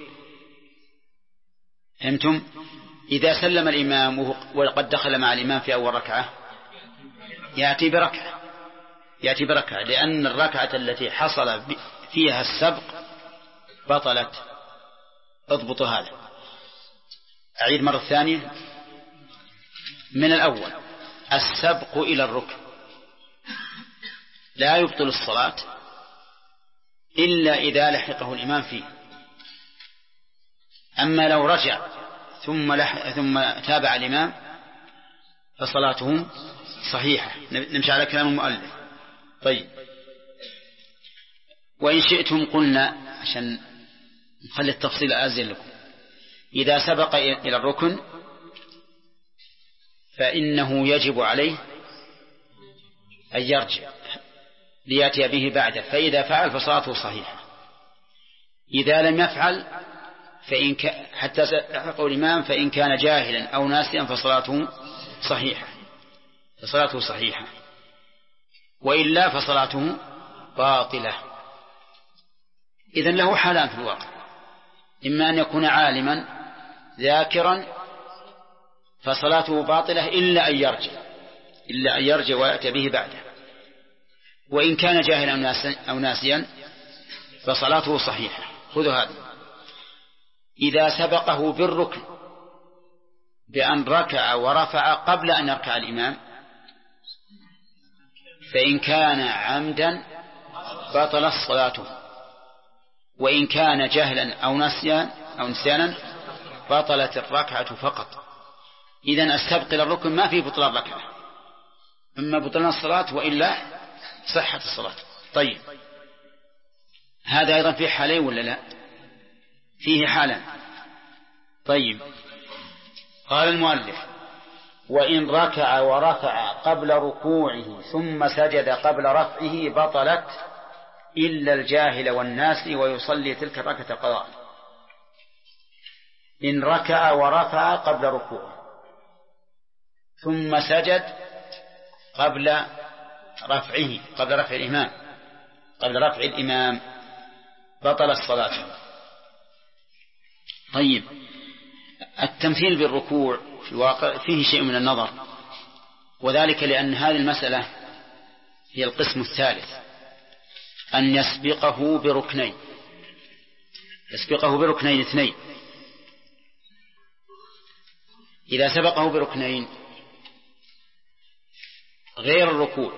Speaker 2: فهمتم؟ إذا سلم الإمام وقد دخل مع الإمام في أول ركعة يأتي بركعة لأن الركعة التي حصل فيها السبق بطلت. اضبطوا هذا. أعيد مرة ثانية من الأول. السبق إلى الركن لا يبطل الصلاة إلا إذا لحقه الإمام فيه، أما لو رجع ثم تابع الإمام فصلاته صحيحة. نمشي على كلام المؤلف. طيب، وإن شئتم قلنا عشان نخلي التفصيل أزين لكم، إذا سبق إلى الركن فإنه يجب عليه أن يرجع ليأتي به بعده، فإذا فعل فصلاته صحيحة. إذا لم يفعل حتى يحقق الإمام فإن كان جاهلا أو ناسيا فصلاته صحيحة، وإلا فصلاته باطلة. إذن له حالان في الواقع: إما أن يكون عالما ذاكرا فصلاته باطلة إلا أن يرجع ويأتي به بعده، وإن كان جاهلا أو ناسيا فصلاته صحيحة. خذوا هذا: إذا سبقه بالركن بأن ركع ورفع قبل أن يركع الإمام فإن كان عمدا بطلت صلاته، وإن كان جهلا أو نسيانا بطلت الركعة فقط. إذن السبق إلى الركن ما فيه بطلان ركعة، إما بطلان الصلاة وإلا صحة الصلاة. طيب، هذا أيضا فيه حالين ولا لا؟ فيه حالا. طيب، قال المؤلف: وإن ركع ورفع قبل ركوعه ثم سجد قبل رفعه بطلت إلا الجاهل والناس ويصلي تلك الركعة قضاء. إن ركع ورفع قبل ركوعه ثم سجد قبل رفع الإمام بطل الصلاة. طيب، التمثيل بالركوع في الواقع فيه شيء من النظر، وذلك لأن هذه المسألة هي القسم الثالث، أن يسبقه بركنين اثنين. إذا سبقه بركنين غير الركوع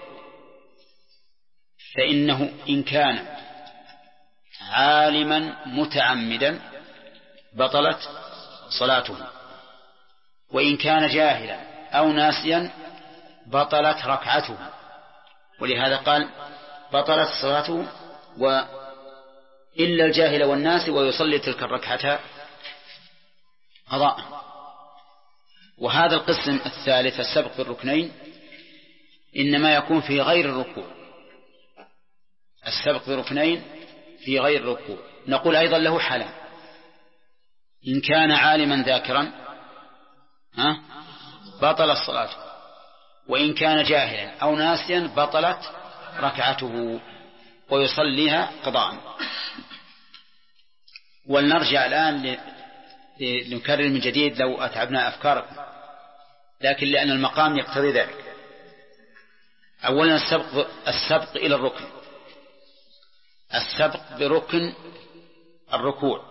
Speaker 2: فإنه إن كان عالما متعمدا بطلت صلاته، وإن كان جاهلا أو ناسيا بطلت ركعته. ولهذا قال بطلت صلاته إلا الجاهل والناس ويصلي تلك الركعة قضاء. وهذا القسم الثالث السبق بالركنين إنما يكون في غير الركوع، السبق بركنين في غير الركوع. نقول أيضا له حالة: إن كان عالما ذاكرا بطل الصلاة، وإن كان جاهلا أو ناسيا بطلت ركعته ويصليها قضاء. ولنرجع الآن لنكرر من جديد لو أتعبنا أفكاركم، لكن لأن المقام يقتضي ذلك. أولا السبق إلى الركن، السبق بركن الركوع،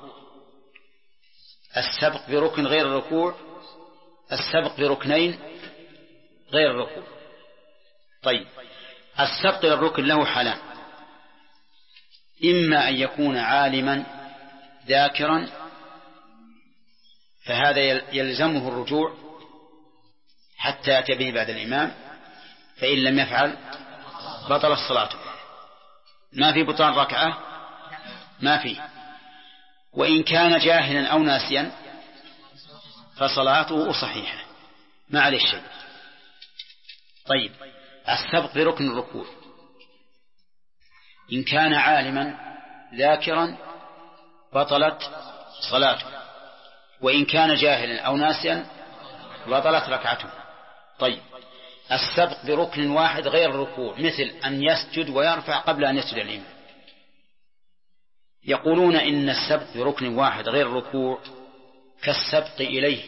Speaker 2: السبق بركن غير الركوع، السبق بركنين غير الركوع. طيب، السبق إلى الركن له حالان: إما أن يكون عالما ذاكرا فهذا يلزمه الرجوع حتى يأتي به بعد الإمام، فإن لم يفعل بطل الصلاة. ما في بطلان ركعة، ما في. وإن كان جاهلا أو ناسيا فصلاته صحيحة ما عليه شيء. طيب، السبق بركن الركوع: إن كان عالما ذاكرا بطلت صلاته، وإن كان جاهلا أو ناسيا بطلت ركعته. طيب، السبق بركن واحد غير الركوع مثل أن يسجد ويرفع قبل أن يسجد الإمام. يقولون إن السبق بركن واحد غير الركوع كالسبق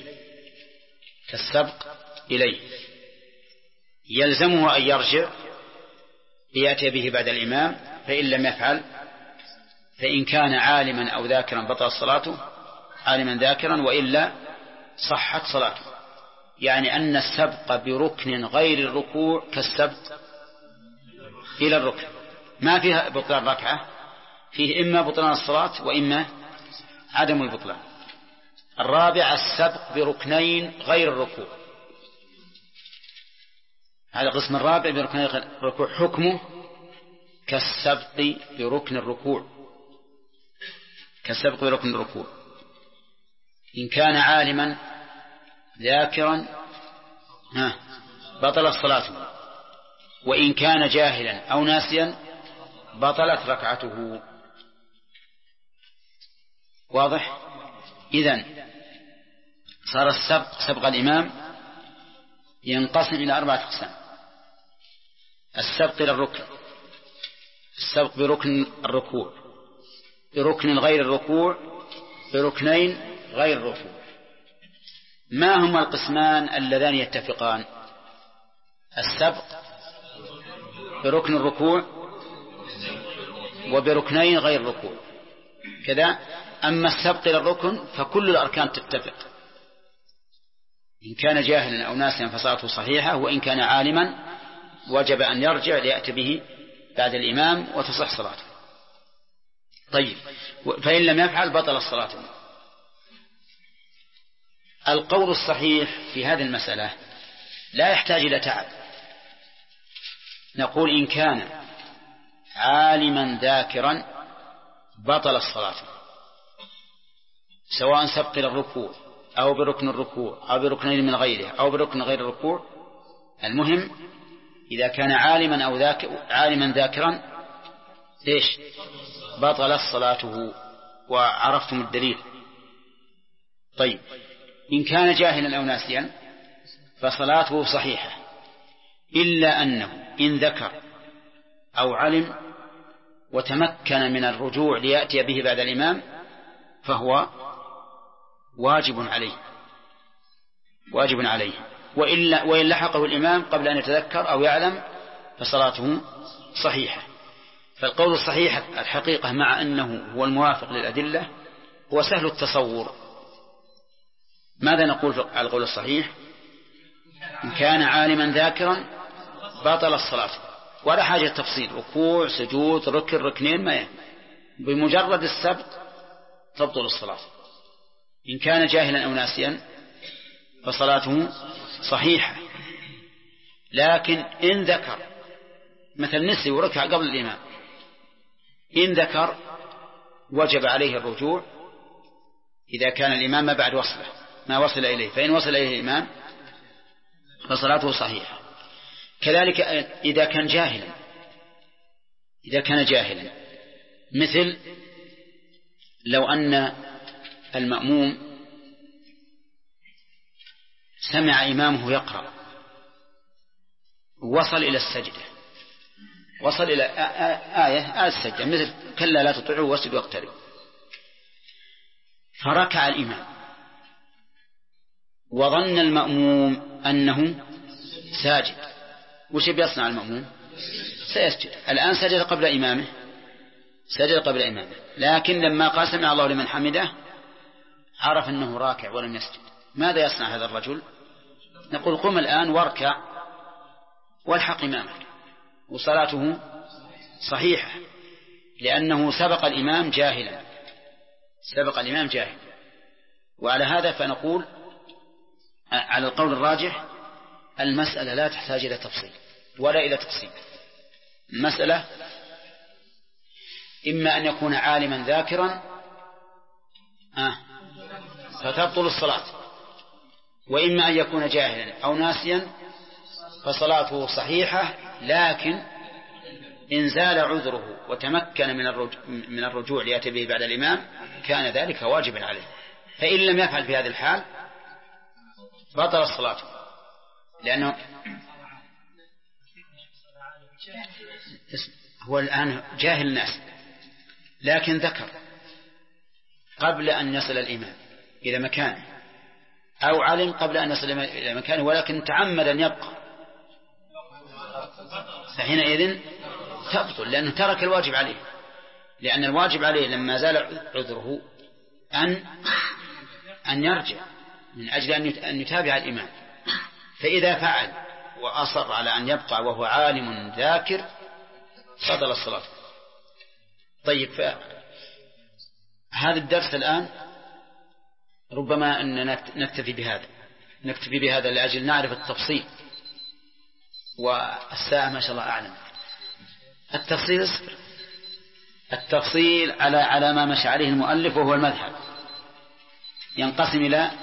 Speaker 2: إليه، يلزمه أن يرجع ليأتي به بعد الإمام، فإن لم يفعل فإن كان عالما أو ذاكرا بطل صلاته، عالما ذاكرا، وإلا صحت صلاته. يعني أن السبق بركن غير الركوع كالسبق إلى الركن، ما فيها بطلان ركعة، فيه إما بطلان الصلاة وإما عدم البطلان. الرابع السبق بركنين غير الركوع. هذا القسم الرابع بركنين غير الركوع حكمه كالسبق بركن الركوع، كالسبق بركن الركوع. إن كان عالما ذاكرا بطلت صلاته، وإن كان جاهلا أو ناسيا بطلت ركعته. واضح؟ إذن صار السبق سبق الإمام ينقسم إلى 4 أقسام: السبق إلى الركن، السبق بركن الركوع، بركن غير الركوع، بركنين غير الركوع. ما هما القسمان اللذان يتفقان؟ السبق بركن الركوع وبركنين غير الركوع كذا. أما السبق إلى الركن فكل الأركان تتفق، إن كان جاهلا أو ناسيا فصلاته صحيحة، وإن كان عالما وجب أن يرجع ليأتي به بعد الإمام وتصح صلاته. طيب، فإن لم يفعل بطل الصلاة. القول الصحيح في هذه المسألة لا يحتاج إلى تعب. نقول إن كان عالما ذاكرا بطل الصلاة، سواء سبق إلى الركوع أو بركن الركوع أو بركنين من غيره أو بركن غير الركوع. المهم إذا كان عالما أو عالما ذاكرا ليش بطلت صلاته، وعرفتم الدليل. طيب، إن كان جاهلا أو ناسيا فصلاته صحيحة، إلا أنه إن ذكر أو علم وتمكن من الرجوع ليأتي به بعد الإمام فهو واجب عليه، وإن لحقه الإمام قبل أن يتذكر أو يعلم فصلاته صحيحة. فالقول الصحيح الحقيقة مع أنه هو الموافق للأدلة هو سهل التصور. ماذا نقول على القول الصحيح؟ إن كان عالما ذاكرا بطل الصلاة، ولا حاجة تفصيل ركوع سجود ركن ركنين، ما بمجرد السبق تبطل الصلاة. إن كان جاهلا أو ناسيا فصلاته صحيحة، لكن إن ذكر مثل نسي وركع قبل الإمام، إن ذكر وجب عليه الرجوع إذا كان الإمام ما بعد وصله ما وصل إليه، فإن وصل إليه الإمام فصلاته صحيحة. كذلك إذا كان جاهلا مثل لو أن المأموم سمع إمامه يقرأ وصل إلى السجدة، وصل إلى آية السجدة مثل كلا لا تطيعوه واسجدوا واقتربوا، فركع الإمام وظن المأموم أنه ساجد، وش بيصنع المأموم؟ سيسجد. الآن سجد قبل إمامه، لكن لما قال سمع الله لمن حمده عرف أنه راكع ولم يسجد. ماذا يصنع هذا الرجل؟ نقول قم الآن واركع والحق إمامك، وصلاته صحيحة لأنه سبق الإمام جاهلا. وعلى هذا فنقول على القول الراجح المسألة لا تحتاج إلى تفصيل ولا إلى تقسيم. المسألة إما أن يكون عالما ذاكرا فتبطل الصلاة، وإما أن يكون جاهلا أو ناسيا فصلاته صحيحة، لكن إن زال عذره وتمكن من الرجوع ليأتي به بعد الإمام كان ذلك واجبا عليه. فإن لم يفعل في هذه الحال بطل الصلاة، لأنه هو الآن جاهل الناس لكن ذكر قبل أن يصل الإمام إلى مكانه، أو علم قبل أن يصل إلى مكانه ولكن تعمد أن يبقى، فحينئذ تبطل لأنه ترك الواجب عليه، لأن الواجب عليه لما زال عذره أن يرجع من أجل أن يتابع الإمام. فإذا فعل وأصر على أن يبقى وهو عالم ذاكر بطل الصلاة. طيب، هذا الدرس الآن ربما أن نكتفي بهذا لأجل نعرف التفصيل، والساعة ما شاء الله أعلم. التفصيل على ما مشى عليه المؤلف، وهو المذهب، ينقسم إلى